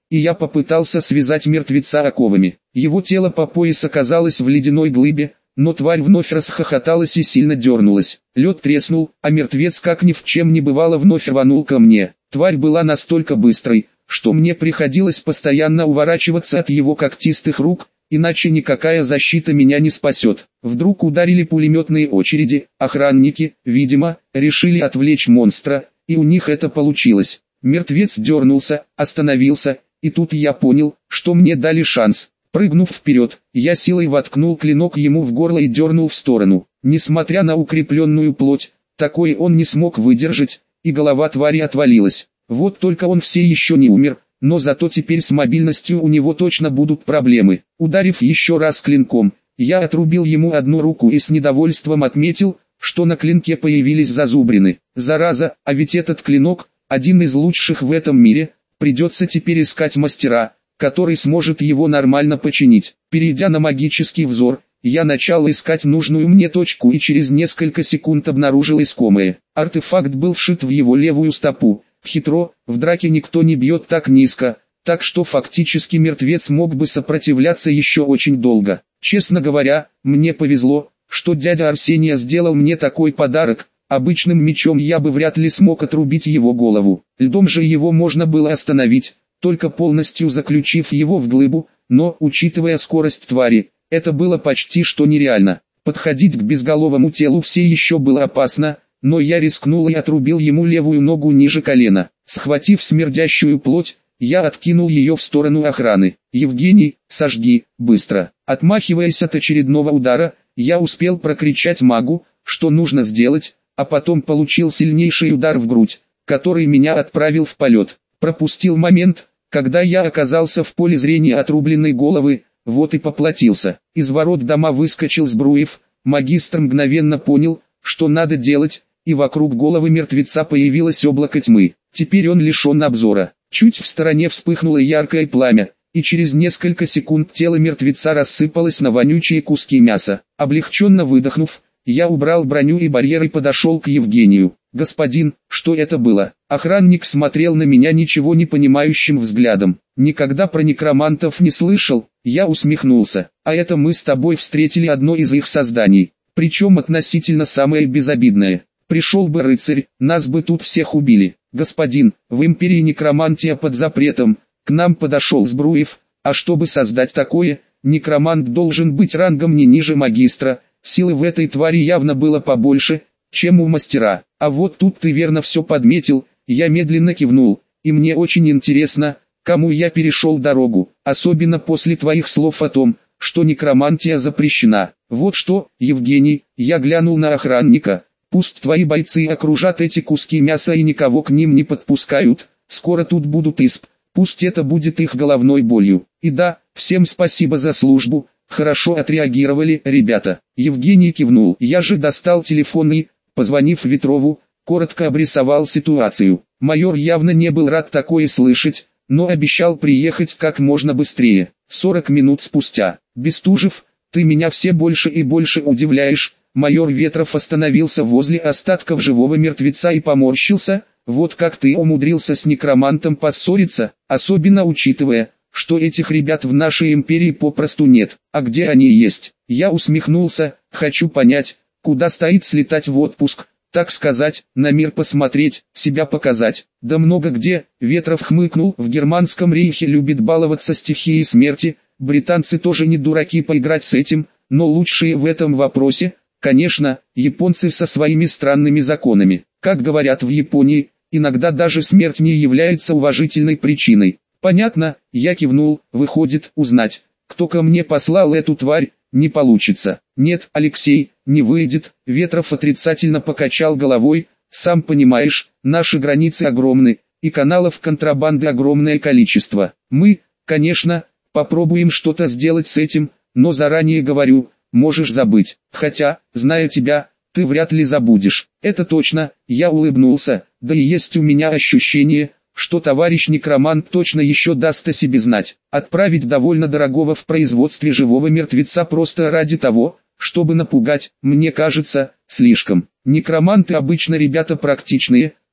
Speaker 1: и я попытался связать мертвеца оковами. Его тело по пояс оказалось в ледяной глыбе, но тварь вновь расхохоталась и сильно дернулась. Лед треснул, а мертвец, как ни в чем не бывало, вновь рванул ко мне. Тварь была настолько быстрой, что мне приходилось постоянно уворачиваться от его когтистых рук, иначе никакая защита меня не спасет. Вдруг ударили пулеметные очереди, охранники, видимо, решили отвлечь монстра, и у них это получилось. Мертвец дернулся, остановился, и тут я понял, что мне дали шанс. Прыгнув вперед, я силой воткнул клинок ему в горло и дернул в сторону. Несмотря на укрепленную плоть, такой он не смог выдержать, и голова твари отвалилась. Вот только он все еще не умер, но зато теперь с мобильностью у него точно будут проблемы. Ударив еще раз клинком, я отрубил ему одну руку и с недовольством отметил, что на клинке появились зазубрины. Зараза, а ведь этот клинок, один из лучших в этом мире, придется теперь искать мастера, который сможет его нормально починить. Перейдя на магический взор, я начал искать нужную мне точку и через несколько секунд обнаружил искомое. Артефакт был вшит в его левую стопу. Хитро, в драке никто не бьет так низко, так что фактически мертвец мог бы сопротивляться еще очень долго. Честно говоря, мне повезло, что дядя Арсения сделал мне такой подарок. Обычным мечом я бы вряд ли смог отрубить его голову. Льдом же его можно было остановить, только полностью заключив его в глыбу, но, учитывая скорость твари, это было почти что нереально. Подходить к безголовому телу все еще было опасно, но я рискнул и отрубил ему левую ногу ниже колена. Схватив смердящую плоть, я откинул ее в сторону охраны. «Евгений, сожги, быстро!» Отмахиваясь от очередного удара, я успел прокричать магу, что нужно сделать, а потом получил сильнейший удар в грудь, который меня отправил в полет. Пропустил момент, когда я оказался в поле зрения отрубленной головы, вот и поплатился. Из ворот дома выскочил Збруев, магистр мгновенно понял, что надо делать, и вокруг головы мертвеца появилось облако тьмы. Теперь он лишен обзора. Чуть в стороне вспыхнуло яркое пламя, и через несколько секунд тело мертвеца рассыпалось на вонючие куски мяса. Облегченно выдохнув, я убрал броню и барьер и подошел к Евгению. «Господин, что это было?» Охранник смотрел на меня ничего не понимающим взглядом. «Никогда про некромантов не слышал?» Я усмехнулся. «А это мы с тобой встретили одно из их созданий, причем относительно самое безобидное. Пришел бы рыцарь, нас бы тут всех убили. Господин, в империи некромантия под запретом». К нам подошел Збруев. «А чтобы создать такое, некромант должен быть рангом не ниже магистра. Силы в этой твари явно было побольше, чем у мастера. А вот тут ты верно все подметил». Я медленно кивнул, и мне очень интересно, кому я перешел дорогу, особенно после твоих слов о том, что некромантия запрещена. Вот что, Евгений, я глянул на охранника, пусть твои бойцы окружат эти куски мяса и никого к ним не подпускают, скоро тут будут исп, пусть это будет их головной болью. И да, всем спасибо за службу, хорошо отреагировали ребята. Евгений кивнул, я же достал телефон и, позвонив Ветрову, коротко обрисовал ситуацию. Майор явно не был рад такое слышать, но обещал приехать как можно быстрее. сорок минут спустя. «Бестужев, ты меня все больше и больше удивляешь». Майор Ветров остановился возле остатков живого мертвеца и поморщился. «Вот как ты умудрился с некромантом поссориться, особенно учитывая, что этих ребят в нашей империи попросту нет. А где они есть?» Я усмехнулся. «Хочу понять, куда стоит слетать в отпуск, так сказать, на мир посмотреть, себя показать». «Да много где», Ветров хмыкнул, «в германском рейхе любит баловаться стихией смерти, британцы тоже не дураки поиграть с этим, но лучшие в этом вопросе, конечно, японцы со своими странными законами. Как говорят в Японии, иногда даже смерть не является уважительной причиной». «Понятно», я кивнул, «выходит, узнать, кто ко мне послал эту тварь, не получится». «Нет, Алексей, не выйдет», Ветров отрицательно покачал головой, «сам понимаешь, наши границы огромны, и каналов контрабанды огромное количество. Мы, конечно, попробуем что-то сделать с этим, но заранее говорю, можешь забыть, хотя, зная тебя, ты вряд ли забудешь». «Это точно», я улыбнулся, «да и есть у меня ощущение, что товарищ некромант точно еще даст о себе знать. Отправить довольно дорогого в производстве живого мертвеца просто ради того, чтобы напугать, мне кажется, слишком. Некроманты обычно ребята практичные,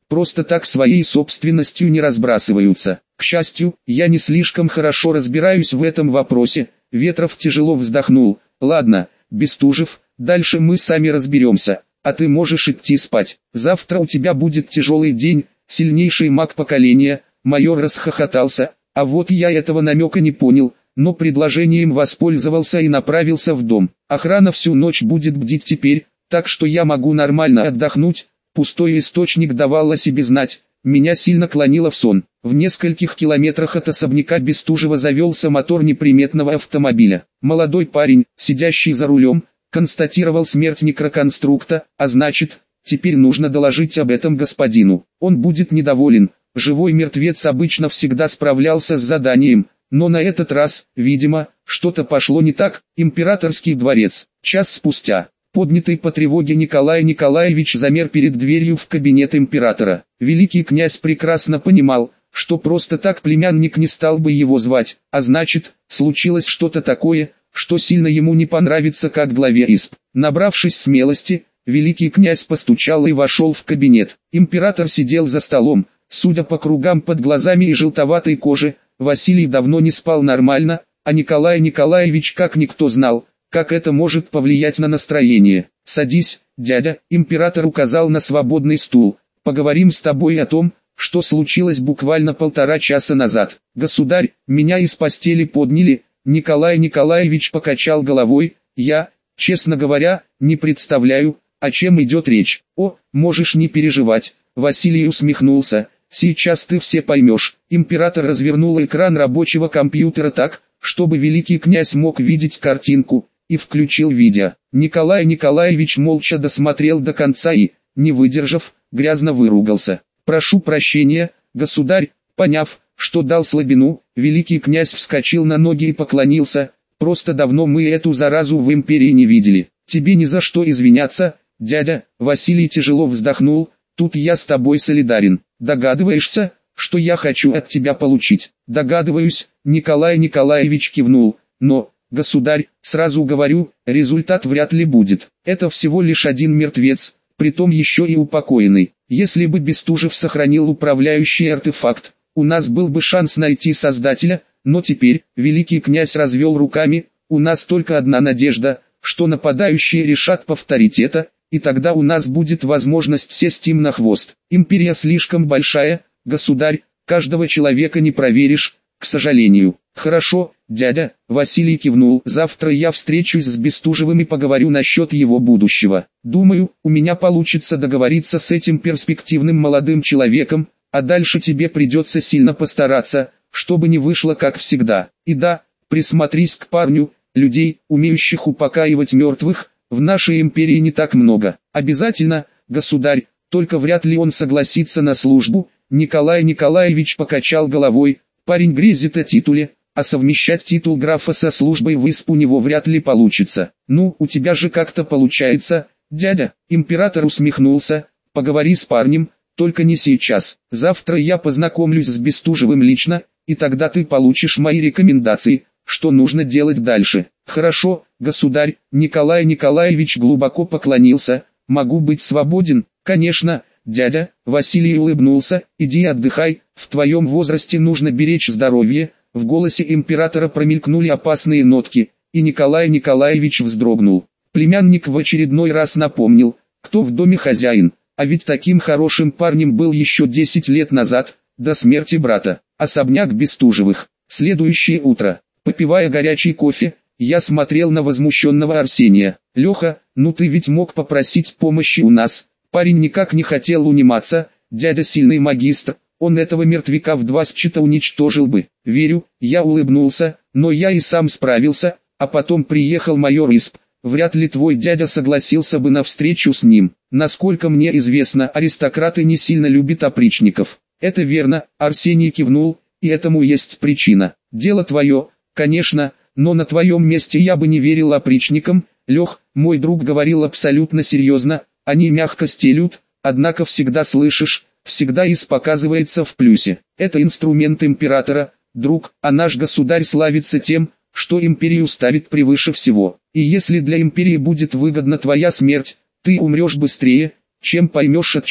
Speaker 1: просто так своей собственностью не разбрасываются. К счастью, я не слишком хорошо разбираюсь в этом вопросе. Ветров тяжело вздохнул. Ладно, Бестужев, дальше мы сами разберемся, а ты можешь идти спать. Завтра у тебя будет тяжелый день, сильнейший маг поколения. Майор расхохотался, а вот я этого намека не понял, но предложением воспользовался и направился в дом. Охрана всю ночь будет бдить теперь, так что я могу нормально отдохнуть. Пустой источник давал о себе знать, меня сильно клонило в сон. В нескольких километрах от особняка Бестужева завелся мотор неприметного автомобиля. Молодой парень, сидящий за рулем, констатировал смерть некроконструкта, а значит, теперь нужно доложить об этом господину. Он будет недоволен, живой мертвец обычно всегда справлялся с заданием, но на этот раз, видимо, что-то пошло не так. Императорский дворец. Час спустя. Поднятый по тревоге Николай Николаевич замер перед дверью в кабинет императора. Великий князь прекрасно понимал, что просто так племянник не стал бы его звать, а значит, случилось что-то такое, что сильно ему не понравится как главе ИСП. Набравшись смелости, великий князь постучал и вошел в кабинет. Император сидел за столом, судя по кругам под глазами и желтоватой коже, Василий давно не спал нормально, а Николай Николаевич как никто знал, как это может повлиять на настроение. «Садись, дядя», император указал на свободный стул, «поговорим с тобой о том, что случилось буквально полтора часа назад. Государь, меня из постели подняли». Николай Николаевич покачал головой. «Я, честно говоря, не представляю, о чем идет речь». «О, можешь не переживать», Василий усмехнулся, «сейчас ты все поймешь». Император развернул экран рабочего компьютера так, чтобы великий князь мог видеть картинку, и включил видео. Николай Николаевич молча досмотрел до конца и, не выдержав, грязно выругался. «Прошу прощения, государь». Поняв, что дал слабину, великий князь вскочил на ноги и поклонился. «Просто давно мы эту заразу в империи не видели. Тебе ни за что извиняться, дядя». Василий тяжело вздохнул. «Тут я с тобой солидарен. Догадываешься, что я хочу от тебя получить?» «Догадываюсь», Николай Николаевич кивнул. «Но, государь, сразу говорю, результат вряд ли будет. Это всего лишь один мертвец, притом еще и упокоенный. Если бы Бестужев сохранил управляющий артефакт, у нас был бы шанс найти создателя, но теперь», великий князь развел руками, «у нас только одна надежда, что нападающие решат повторить это, и тогда у нас будет возможность сесть им на хвост. Империя слишком большая, государь, каждого человека не проверишь, к сожалению». «Хорошо, дядя», Василий кивнул, «завтра я встречусь с Бестужевым и поговорю насчет его будущего. Думаю, у меня получится договориться с этим перспективным молодым человеком, а дальше тебе придется сильно постараться, чтобы не вышло как всегда. И да, присмотрись к парню, людей, умеющих упокаивать мертвых, в нашей империи не так много». «Обязательно, государь, только вряд ли он согласится на службу». Николай Николаевич покачал головой. «Парень грезит о титуле, а совмещать титул графа со службой в ИСП у него вряд ли получится». «Ну, у тебя же как-то получается, дядя». Император усмехнулся. «Поговори с парнем, только не сейчас. Завтра я познакомлюсь с Бестужевым лично, и тогда ты получишь мои рекомендации, что нужно делать дальше». «Хорошо, государь». Николай Николаевич глубоко поклонился. «Могу быть свободен?» «Конечно, дядя». Василий улыбнулся. «Иди отдыхай, в твоем возрасте нужно беречь здоровье». В голосе императора промелькнули опасные нотки, и Николай Николаевич вздрогнул. Племянник в очередной раз напомнил, кто в доме хозяин, а ведь таким хорошим парнем был еще десять лет назад, до смерти брата. Особняк Бестужевых. Следующее утро, попивая горячий кофе, я смотрел на возмущенного Арсения. «Леха, ну ты ведь мог попросить помощи у нас». Парень никак не хотел униматься. «Дядя сильный магистр, он этого мертвяка в два счета уничтожил бы». «Верю», я улыбнулся, «но я и сам справился, а потом приехал майор ИСП. Вряд ли твой дядя согласился бы на встречу с ним. Насколько мне известно, аристократы не сильно любят опричников». «Это верно», Арсений кивнул, «и этому есть причина. Дело твое, конечно, но на твоем месте я бы не верил опричникам». «Лех, мой друг говорил абсолютно серьезно, они мягко стелют, однако всегда слышишь, всегда ИС показывается в плюсе. Это инструмент императора, друг, а наш государь славится тем, что империю ставит превыше всего. И если для империи будет выгодна твоя смерть, ты умрешь быстрее, чем поймешь от чего».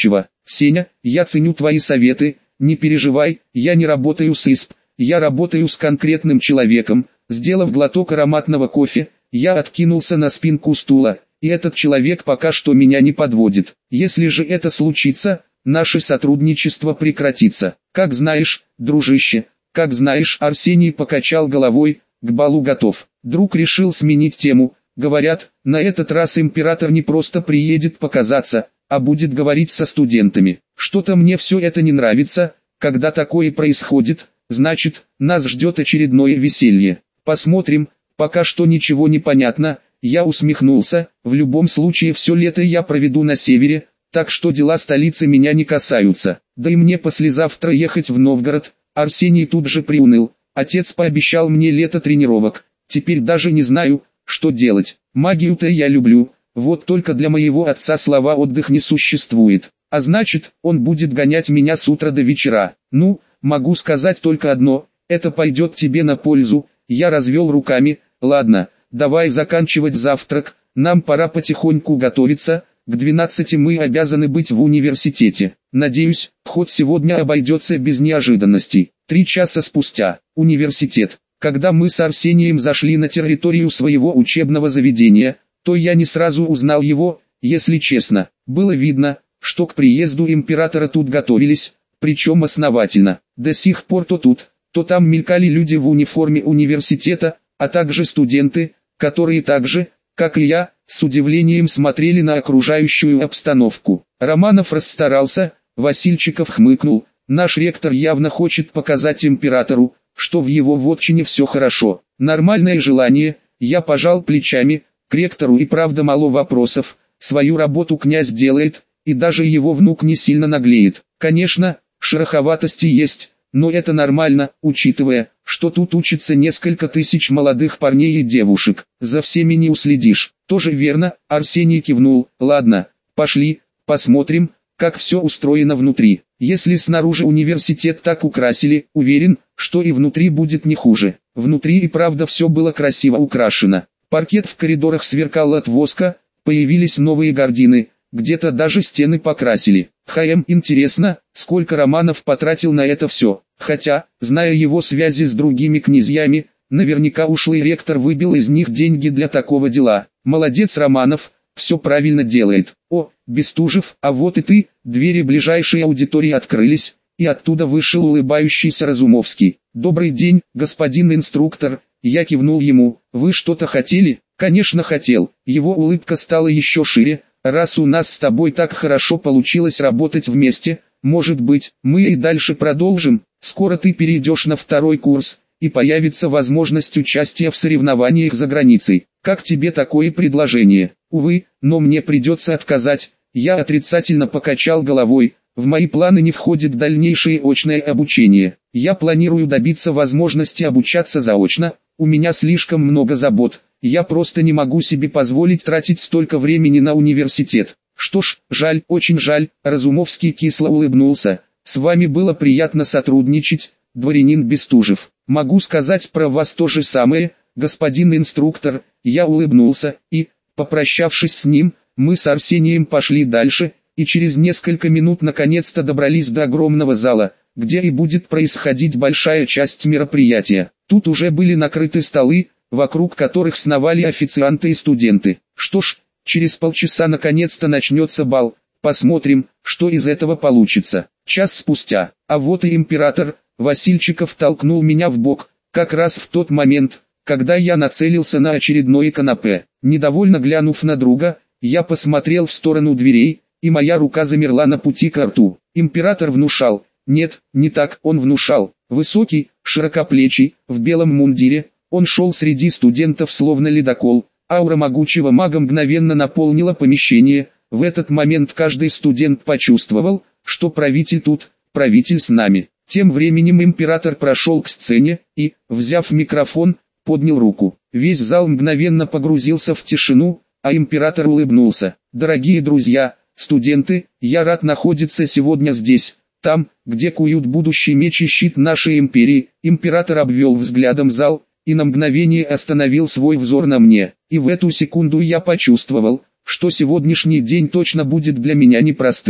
Speaker 1: Сеня, я ценю твои советы, не переживай, я не работаю с ИСП, я работаю с конкретным человеком. Сделав глоток ароматного кофе, я откинулся на спинку стула, и этот человек пока что меня не подводит. Если же это случится, наше сотрудничество прекратится. Как знаешь, дружище, как знаешь. Арсений покачал головой, к балу готов. Друг решил сменить тему. Говорят, на этот раз император не просто приедет показаться, а будет говорить со студентами. Что-то мне все это не нравится, когда такое происходит, значит, нас ждет очередное веселье. Посмотрим, пока что ничего не понятно. Я усмехнулся, в любом случае все лето я проведу на севере, так что дела столицы меня не касаются. Да и мне послезавтра ехать в Новгород. Арсений тут же приуныл. Отец пообещал мне лето тренировок, теперь даже не знаю, что делать. Магию-то я люблю, вот только для моего отца слова отдых не существует. А значит, он будет гонять меня с утра до вечера. Ну, могу сказать только одно, это пойдет тебе на пользу. Я развел руками, ладно, давай заканчивать завтрак, нам пора потихоньку готовиться, к двенадцати мы обязаны быть в университете. Надеюсь, хоть сегодня обойдется без неожиданностей. Три часа спустя, университет. Когда мы с Арсением зашли на территорию своего учебного заведения, то я не сразу узнал его, если честно. Было видно, что к приезду императора тут готовились, причем основательно. До сих пор то тут, то там мелькали люди в униформе университета, а также студенты, которые так же, как и я, с удивлением смотрели на окружающую обстановку. Романов расстарался, Васильчиков хмыкнул. Наш ректор явно хочет показать императору, что в его вотчине все хорошо. Нормальное желание, я пожал плечами, к ректору и правда мало вопросов, свою работу князь делает, и даже его внук не сильно наглеет. Конечно, шероховатости есть, но это нормально, учитывая, что тут учатся несколько тысяч молодых парней и девушек, за всеми не уследишь. Тоже верно, Арсений кивнул, ладно, пошли, посмотрим, как все устроено внутри. Если снаружи университет так украсили, уверен, что и внутри будет не хуже. Внутри и правда все было красиво украшено. Паркет в коридорах сверкал от воска, появились новые гардины, где-то даже стены покрасили. Хм, интересно, сколько Романов потратил на это все. Хотя, зная его связи с другими князьями, наверняка ушлый ректор выбил из них деньги для такого дела. Молодец Романов, все правильно делает. О, Бестужев, а вот и ты. Двери ближайшей аудитории открылись, и оттуда вышел улыбающийся Разумовский. Добрый день, господин инструктор. Я кивнул ему. Вы что-то хотели? Конечно хотел. Его улыбка стала еще шире. Раз у нас с тобой так хорошо получилось работать вместе, может быть, мы и дальше продолжим. Скоро ты перейдешь на второй курс, и появится возможность участия в соревнованиях за границей. Как тебе такое предложение? Увы, но мне придется отказать. Я отрицательно покачал головой. В мои планы не входит дальнейшее очное обучение. Я планирую добиться возможности обучаться заочно. У меня слишком много забот. Я просто не могу себе позволить тратить столько времени на университет. Что ж, жаль, очень жаль. Разумовский кисло улыбнулся. С вами было приятно сотрудничать, дворянин Бестужев. Могу сказать про вас то же самое, господин инструктор. Я улыбнулся, и, попрощавшись с ним, мы с Арсением пошли дальше, и через несколько минут наконец-то добрались до огромного зала, где и будет происходить большая часть мероприятия. Тут уже были накрыты столы, вокруг которых сновали официанты и студенты. Что ж, через полчаса наконец-то начнется бал, посмотрим, что из этого получится. Час спустя, а вот и император. Васильчиков толкнул меня в бок, как раз в тот момент, когда я нацелился на очередное канапе. Недовольно глянув на друга, я посмотрел в сторону дверей, и моя рука замерла на пути к рту. Император внушал, нет, не так, он внушал. Высокий, широкоплечий, в белом мундире, он шел среди студентов словно ледокол. Аура могучего мага мгновенно наполнила помещение. В этот момент каждый студент почувствовал, что правитель тут, правитель с нами. Тем временем император прошел к сцене и, взяв микрофон, поднял руку. Весь зал мгновенно погрузился в тишину, а император улыбнулся. Дорогие друзья, студенты, я рад находиться сегодня здесь, там, где куют будущий меч и щит нашей империи. Император обвел взглядом зал и на мгновение остановил свой взор на мне. И в эту секунду я почувствовал, что сегодняшний день точно будет для меня непростым.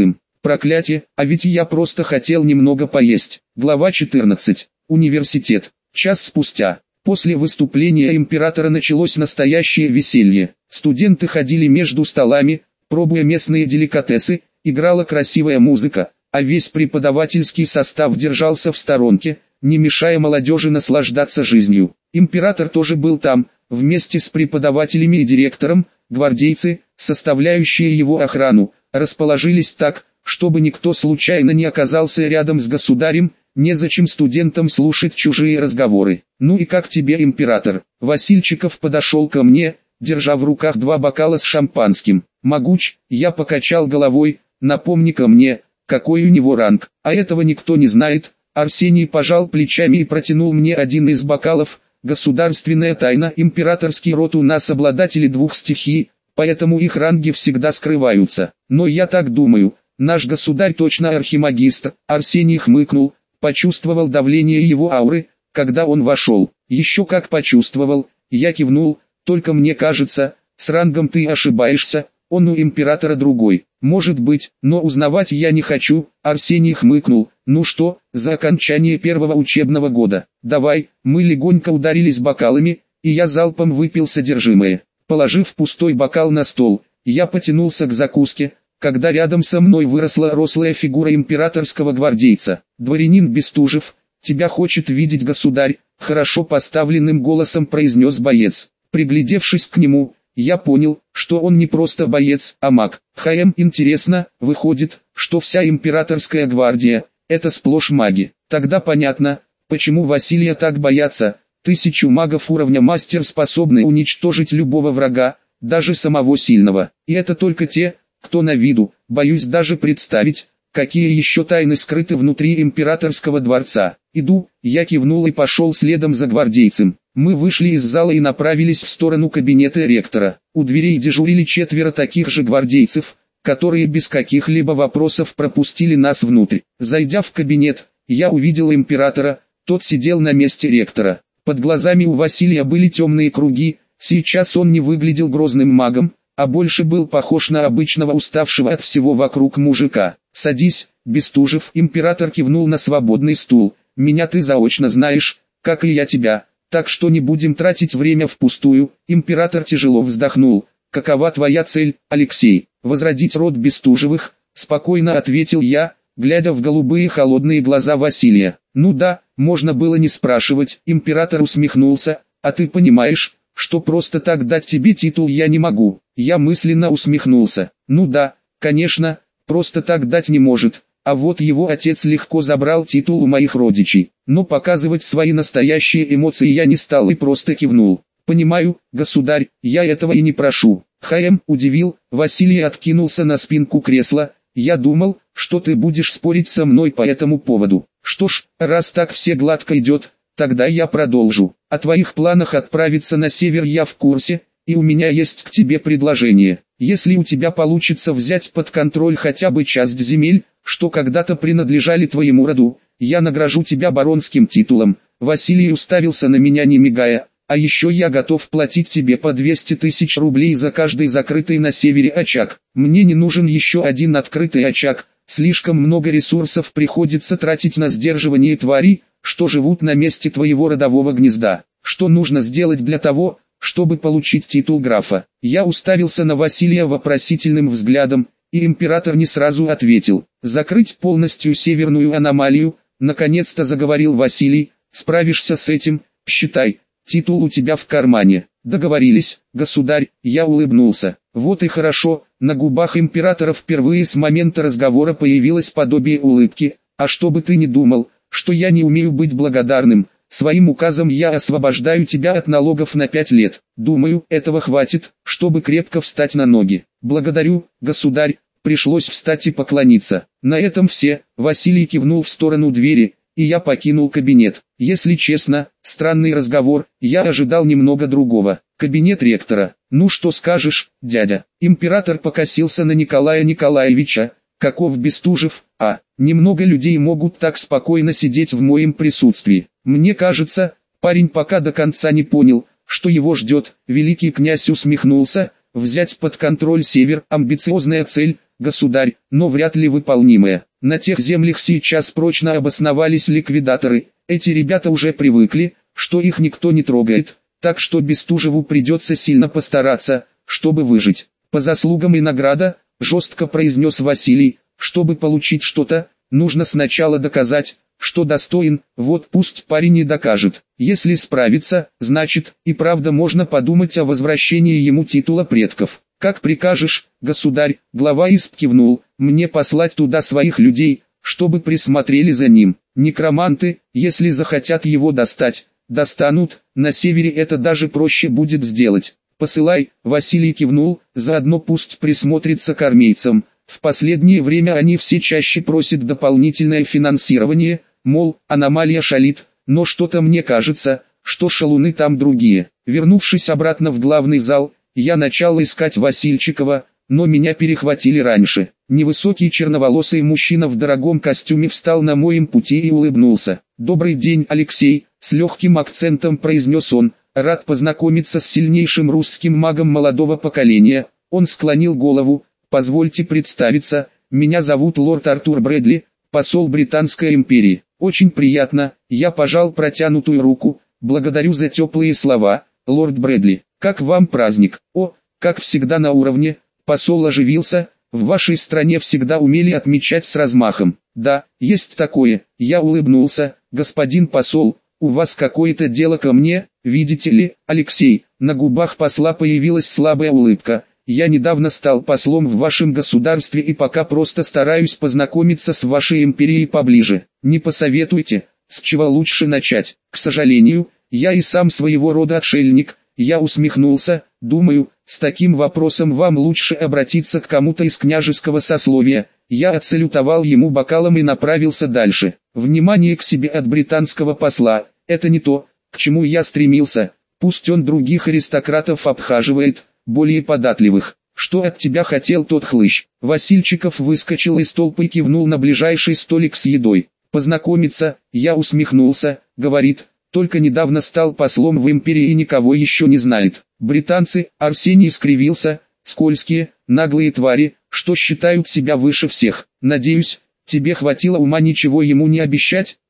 Speaker 1: Проклятие, а ведь я просто хотел немного поесть. Глава четырнадцать. Университет. Час спустя. После выступления императора началось настоящее веселье. Студенты ходили между столами, пробуя местные деликатесы, играла красивая музыка, а весь преподавательский состав держался в сторонке, не мешая молодежи наслаждаться жизнью. Император тоже был там, вместе с преподавателями и директором. Гвардейцы, составляющие его охрану, расположились так, чтобы никто случайно не оказался рядом с государем. Незачем студентам слушать чужие разговоры. «Ну и как тебе, император?» Васильчиков подошел ко мне, держа в руках два бокала с шампанским. «Могуч», я покачал головой, «напомни-ка мне, какой у него ранг». «А этого никто не знает». Арсений пожал плечами и протянул мне один из бокалов. «Государственная тайна, императорский род у нас обладатели двух стихий, поэтому их ранги всегда скрываются. Но я так думаю, наш государь точно архимагистр». Арсений хмыкнул, почувствовал давление его ауры, когда он вошел. «Еще как почувствовал», я кивнул, «только мне кажется, с рангом ты ошибаешься, он у императора другой». «Может быть, но узнавать я не хочу», Арсений хмыкнул. «Ну что, за окончание первого учебного года, давай». Мы легонько ударились бокалами, и я залпом выпил содержимое. Положив пустой бокал на стол, я потянулся к закуске, когда рядом со мной выросла рослая фигура императорского гвардейца. «Дворянин Бестужев, тебя хочет видеть государь», — хорошо поставленным голосом произнес боец. Приглядевшись к нему, я понял, что он не просто боец, а маг. «Хм, интересно, выходит, что вся императорская гвардия — это сплошь маги. Тогда понятно, почему Василия так боятся. Тысячу магов уровня мастер способны уничтожить любого врага, даже самого сильного. И это только те, кто на виду. Боюсь даже представить, какие еще тайны скрыты внутри императорского дворца». «Иду», я кивнул и пошел следом за гвардейцем. Мы вышли из зала и направились в сторону кабинета ректора. У дверей дежурили четверо таких же гвардейцев, которые без каких-либо вопросов пропустили нас внутрь. Зайдя в кабинет, я увидел императора, тот сидел на месте ректора. Под глазами у Василия были темные круги, сейчас он не выглядел грозным магом, а больше был похож на обычного уставшего от всего вокруг мужика. «Садись, Бестужев», император кивнул на свободный стул. «Меня ты заочно знаешь, как и я тебя, так что не будем тратить время впустую». Император тяжело вздохнул. «Какова твоя цель, Алексей?» «Возродить род Бестужевых», спокойно ответил я, глядя в голубые холодные глаза Василия. «Ну да, можно было не спрашивать». Император усмехнулся. «А ты понимаешь, что просто так дать тебе титул я не могу?» Я мысленно усмехнулся. «Ну да, конечно, просто так дать не может, а вот его отец легко забрал титул у моих родичей». Но показывать свои настоящие эмоции я не стал и просто кивнул. «Понимаю, государь, я этого и не прошу». «Хм, удивил», Василий откинулся на спинку кресла. «Я думал, что ты будешь спорить со мной по этому поводу». «Что ж, раз так все гладко идет, тогда я продолжу. О твоих планах отправиться на север я в курсе, и у меня есть к тебе предложение. Если у тебя получится взять под контроль хотя бы часть земель, что когда-то принадлежали твоему роду, я награжу тебя баронским титулом». Василий уставился на меня не мигая. «А еще я готов платить тебе по двести тысяч рублей за каждый закрытый на севере очаг. Мне не нужен еще один открытый очаг, слишком много ресурсов приходится тратить на сдерживание тварей, что живут на месте твоего родового гнезда. Что нужно сделать для того, чтобы получить титул графа?» Я уставился на Василия вопросительным взглядом, и император не сразу ответил. «Закрыть полностью северную аномалию», наконец-то заговорил Василий. «Справишься с этим, считай, титул у тебя в кармане». «Договорились, государь», я улыбнулся. «Вот и хорошо». На губах императора впервые с момента разговора появилось подобие улыбки. «А чтобы ты не думал, что я не умею быть благодарным, своим указом я освобождаю тебя от налогов на пять лет. Думаю, этого хватит, чтобы крепко встать на ноги». «Благодарю, государь». Пришлось встать и поклониться. На этом все. Василий кивнул в сторону двери, и я покинул кабинет. Если честно, странный разговор, я ожидал немного другого. Кабинет ректора. «Ну что скажешь, дядя?» Император покосился на Николая Николаевича. «Каков Бестужев? А, немного людей могут так спокойно сидеть в моем присутствии. Мне кажется, парень пока до конца не понял, что его ждет». Великий князь усмехнулся. «Взять под контроль север, амбициозная цель, государь, но вряд ли выполнимое. На тех землях сейчас прочно обосновались ликвидаторы, эти ребята уже привыкли, что их никто не трогает, так что Бестужеву придется сильно постараться, чтобы выжить. По заслугам и награда, жестко произнес Василий, чтобы получить что-то, нужно сначала доказать, что достоин, вот пусть парень и докажет. Если справится, значит, и правда можно подумать о возвращении ему титула предков. Как прикажешь, государь, глава исп кивнул, мне послать туда своих людей, чтобы присмотрели за ним. Некроманты, если захотят его достать, достанут, на севере это даже проще будет сделать. Посылай, Василий кивнул, заодно пусть присмотрится к армейцам. В последнее время они все чаще просят дополнительное финансирование, мол, аномалия шалит, но что-то мне кажется, что шалуны там другие. Вернувшись обратно в главный зал, я начал искать Васильчикова, но меня перехватили раньше. Невысокий черноволосый мужчина в дорогом костюме встал на моем пути и улыбнулся. «Добрый день, Алексей», — с легким акцентом произнес он, — «рад познакомиться с сильнейшим русским магом молодого поколения». Он склонил голову. «Позвольте представиться, меня зовут лорд Артур Брэдли, посол Британской империи. Очень приятно». Я пожал протянутую руку. «Благодарю за теплые слова, лорд Брэдли. Как вам праздник?» «О, как всегда на уровне». Посол оживился. «В вашей стране всегда умели отмечать с размахом». «Да, есть такое». Я улыбнулся. «Господин посол, у вас какое-то дело ко мне, видите ли, Алексей?» На губах посла появилась слабая улыбка. «Я недавно стал послом в вашем государстве и пока просто стараюсь познакомиться с вашей империей поближе. Не посоветуйте, с чего лучше начать?» «К сожалению, я и сам своего рода отшельник». Я усмехнулся. «Думаю, с таким вопросом вам лучше обратиться к кому-то из княжеского сословия». Я отсалютовал ему бокалом и направился дальше. Внимание к себе от британского посла – это не то, к чему я стремился. Пусть он других аристократов обхаживает, более податливых. «Что от тебя хотел тот хлыщ?» Васильчиков выскочил из толпы и кивнул на ближайший столик с едой. «Познакомиться», я усмехнулся, говорит, только недавно стал послом в империи и никого еще не знает. Британцы, Арсений скривился, скользкие, наглые твари, что считают себя выше всех. Надеюсь, тебе хватило ума ничего ему не обещать?